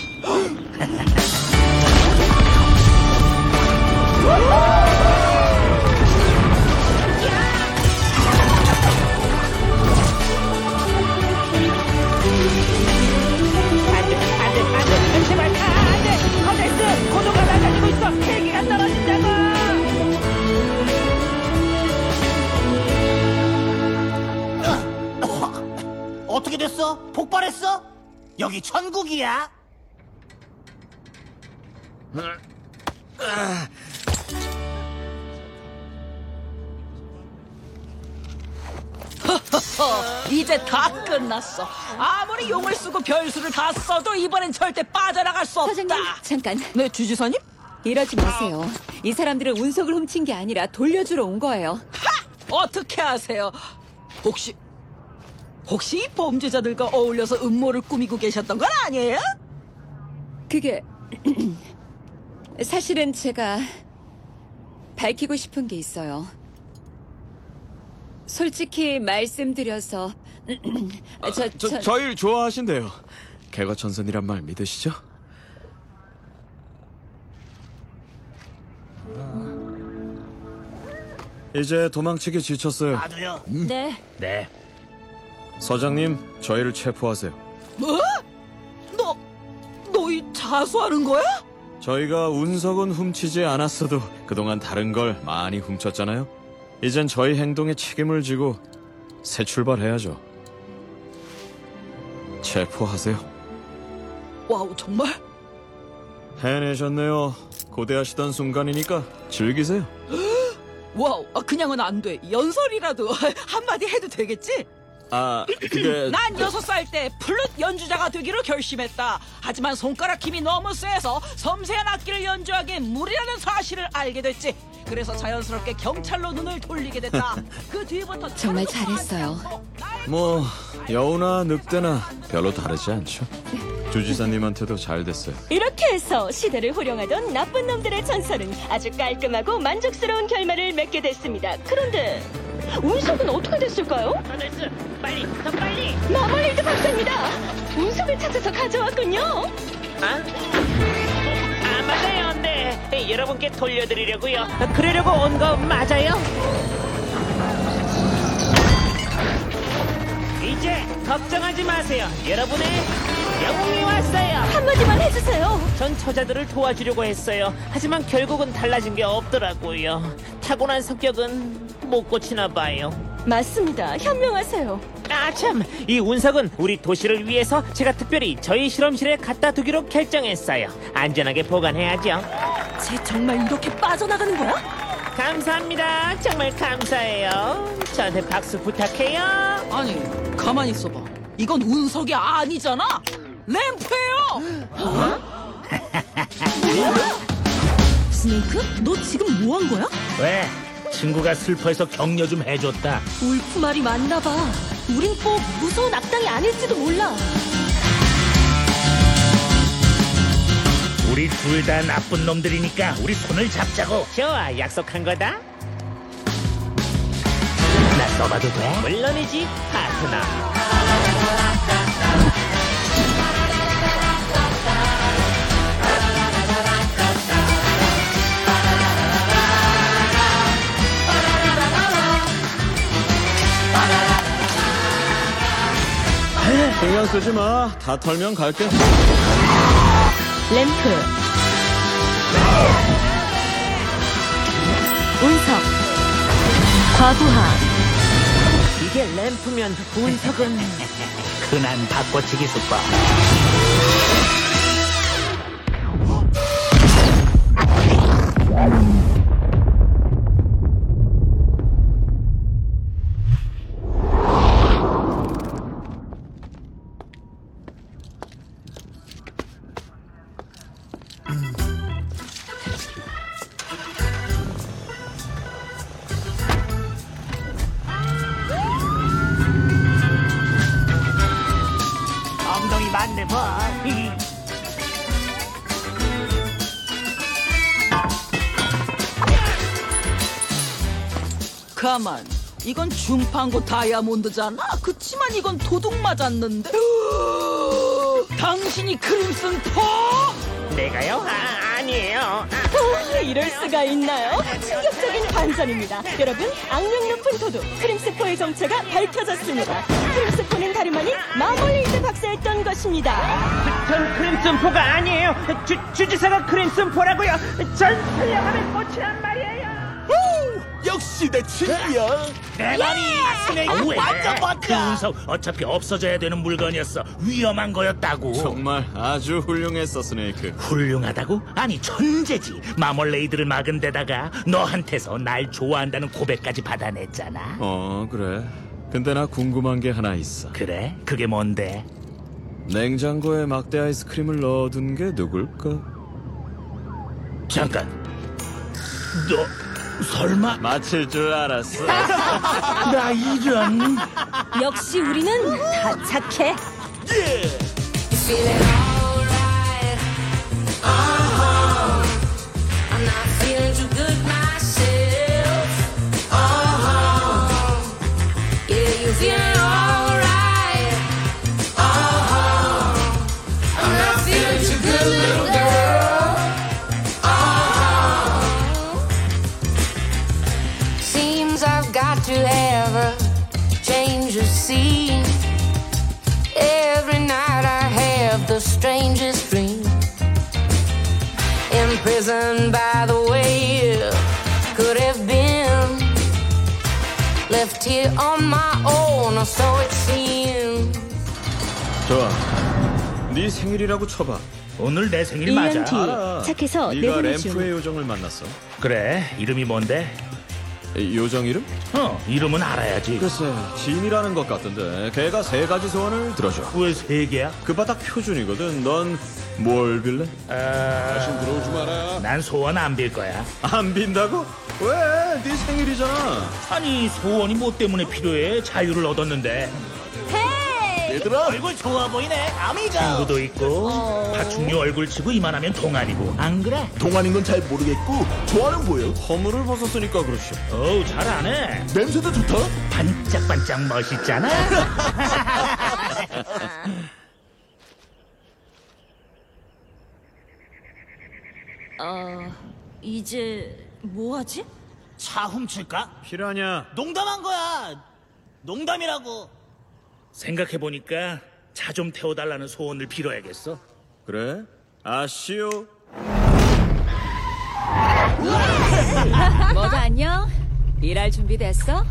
안돼 제발 안돼. 커데스 고도가 낮아지고 있어. 헬기가 떨어진다고. 어떻게 됐어? 폭발했어? 여기 천국이야. 이제 다 끝났어. 아무리 용을 쓰고 별수를 다 써도 이번엔 절대 빠져나갈 수 없다. 사장님, 잠깐. 네, 주지사님? 이러지 마세요. 이 사람들은 운석을 훔친 게 아니라 돌려주러 온 거예요. 어떻게 아세요? 혹시 이 범죄자들과 어울려서 음모를 꾸미고 계셨던 건 아니에요? 그게 사실은 제가 밝히고 싶은 게 있어요. 솔직히 말씀드려서 저 일 좋아하신대요. 개과천선이란 말 믿으시죠? 이제 도망치기 지쳤어요. 나도요. 네. 네. 서장님, 저희를 체포하세요. 뭐? 너희 자수하는 거야? 저희가 운석은 훔치지 않았어도 그동안 다른 걸 많이 훔쳤잖아요. 이젠 저희 행동에 책임을 지고 새 출발해야죠. 체포하세요. 와우, 정말? 해내셨네요. 고대하시던 순간이니까 즐기세요. 와우, 그냥은 안 돼. 연설이라도 한마디 해도 되겠지? 그게... 난 6살 때 플룻 연주자가 되기로 결심했다. 하지만 손가락 힘이 너무 세서 섬세한 악기를 연주하기엔 무리라는 사실을 알게 됐지. 그래서 자연스럽게 경찰로 눈을 돌리게 됐다. 그 뒤부터 정말 잘했어요. 뭐 여우나 늑대나 별로 다르지 않죠. 주지사님한테도 잘 됐어요. 이렇게 해서 시대를 호령하던 나쁜 놈들의 전설은 아주 깔끔하고 만족스러운 결말을 맺게 됐습니다. 그런데 운석은 어떻게 됐을까요? 더늘스, 빨리, 더 빨리! 마멀리드 박사입니다. 운석을 찾아서 가져왔군요. 맞아요. 네, 여러분께 돌려드리려고요. 그러려고 온 거 맞아요? 이제 걱정하지 마세요. 여러분의 영웅이 왔어요. 한마디만 해주세요. 전 저자들을 도와주려고 했어요. 하지만 결국은 달라진 게 없더라고요. 타고난 성격은 못 고치나 봐요. 맞습니다. 현명하세요. 참, 이 운석은 우리 도시를 위해서 제가 특별히 저희 실험실에 갖다 두기로 결정했어요. 안전하게 보관해야죠. 쟤 정말 이렇게 빠져나가는 거야? 감사합니다. 정말 감사해요. 저한테 박수 부탁해요. 아니, 가만히 있어봐. 이건 운석이 아니잖아. 램프예요. 스네이크? 너 지금 뭐 한 거야? 왜? 친구가 슬퍼해서 격려 좀 해줬다. 울프 말이 맞나 봐. 우린 꼭 무서운 악당이 아닐지도 몰라. 우리 둘 다 나쁜 놈들이니까 우리 손을 잡자고. 좋아, 약속한 거다. 나 써봐도 돼? 물론이지, 파트너. 신경 쓰지 마. 다 털면 갈게. 램프, 운석, 과부하. 이게 램프면 운석은 흔한 바꿔치기 수법. 엉덩이 맞네 뭐. 가만. 이건 중판고 다이아몬드잖아. 그치만 이건 도둑 맞았는데. 당신이 크림슨 포? 내가요? 아니에요. 이럴 수가 있나요? 충격적인 반전입니다. 여러분, 악명 높은 도둑 크림스포의 정체가 밝혀졌습니다. 크림스포는 다름 아닌 마멀리드 박사였던 것입니다. 전 크림슨포가 아니에요. 주지사가 크림슨포라고요. 전 선량함의 꽃이란 말이에요. 역시 내 친구야. 내 말이 스네이크 왜? 그 운석 어차피 없어져야 되는 물건이었어. 위험한 거였다고. 정말 아주 훌륭했어, 스네이크. 훌륭하다고? 아니 천재지. 마멀레이드를 막은 데다가 너한테서 날 좋아한다는 고백까지 받아냈잖아. 그래. 근데 나 궁금한 게 하나 있어. 그래? 그게 뭔데? 냉장고에 막대 아이스크림을 넣어둔 게 누굴까? 잠깐. 너 설마 맞힐 줄 알았어. 나 이런. 역시 우리는 다 착해. I'm not feeling too good myself. prison by the way. Could have been left here on my own, or so it seems. 좋아. 네 생일이라고 쳐봐. 오늘 내 생일 1년 맞아. 뒤 착해서 네가 내보내 중. 램프의 요정을 만났어. 그래, 이름이 뭔데? 요정 이름? 이름은 알아야지. 글쎄, 진이라는 것 같던데. 걔가 3가지 소원을 들어줘. 왜 3개야? 그 바닥 표준이거든. 넌 뭘 빌래? 다신 들어오지 마라. 난 소원 안 빌 거야. 안 빈다고? 왜? 네 생일이잖아. 아니, 소원이 뭐 때문에 필요해? 자유를 얻었는데. 얘들아, 얼굴 좋아 보이네. 아미가. 친구도 있고 파충류 얼굴 치고 이만하면 동안이고. 안 그래? 동안인 건 잘 모르겠고 좋아는 보여. 허물을 벗었으니까 그렇지. 어우, 잘하네. 냄새도 좋다. 반짝반짝 멋있잖아. 이제 뭐하지? 차 훔칠까? 피라냐? 농담한 거야. 농담이라고. 생각해보니까 차 좀 태워달라는 소원을 빌어야겠어. 그래? 아쉬오. 모두 안녕? 일할 준비 됐어?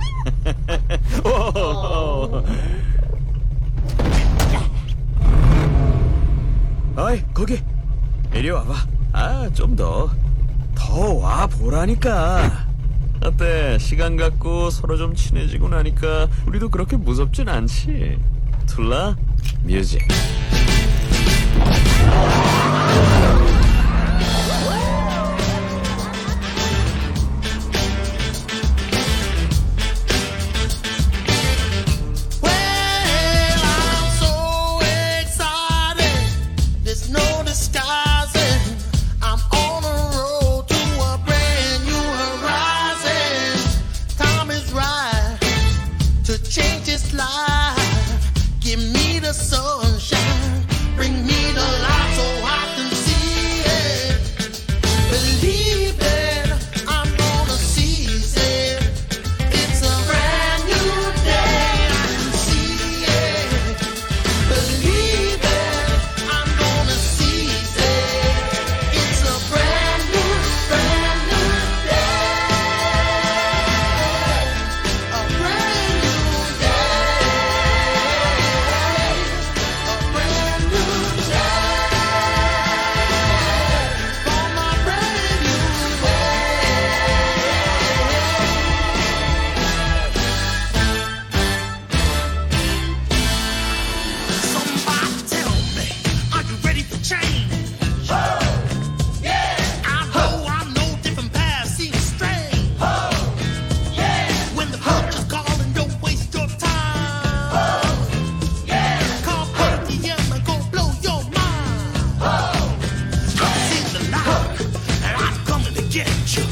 어이, 거기. 이리 와봐. 좀 더 와 보라니까. 어때? 시간 갖고 서로 좀 친해지고 나니까 우리도 그렇게 무섭진 않지. 툴라, 뮤직. Sunshine, bring me the light so I can see it. Believe it, I'm gonna seize it. It's a brand new day, I can see it. Believe it, I'm gonna seize it. It's a brand new day. A brand new day. Get you.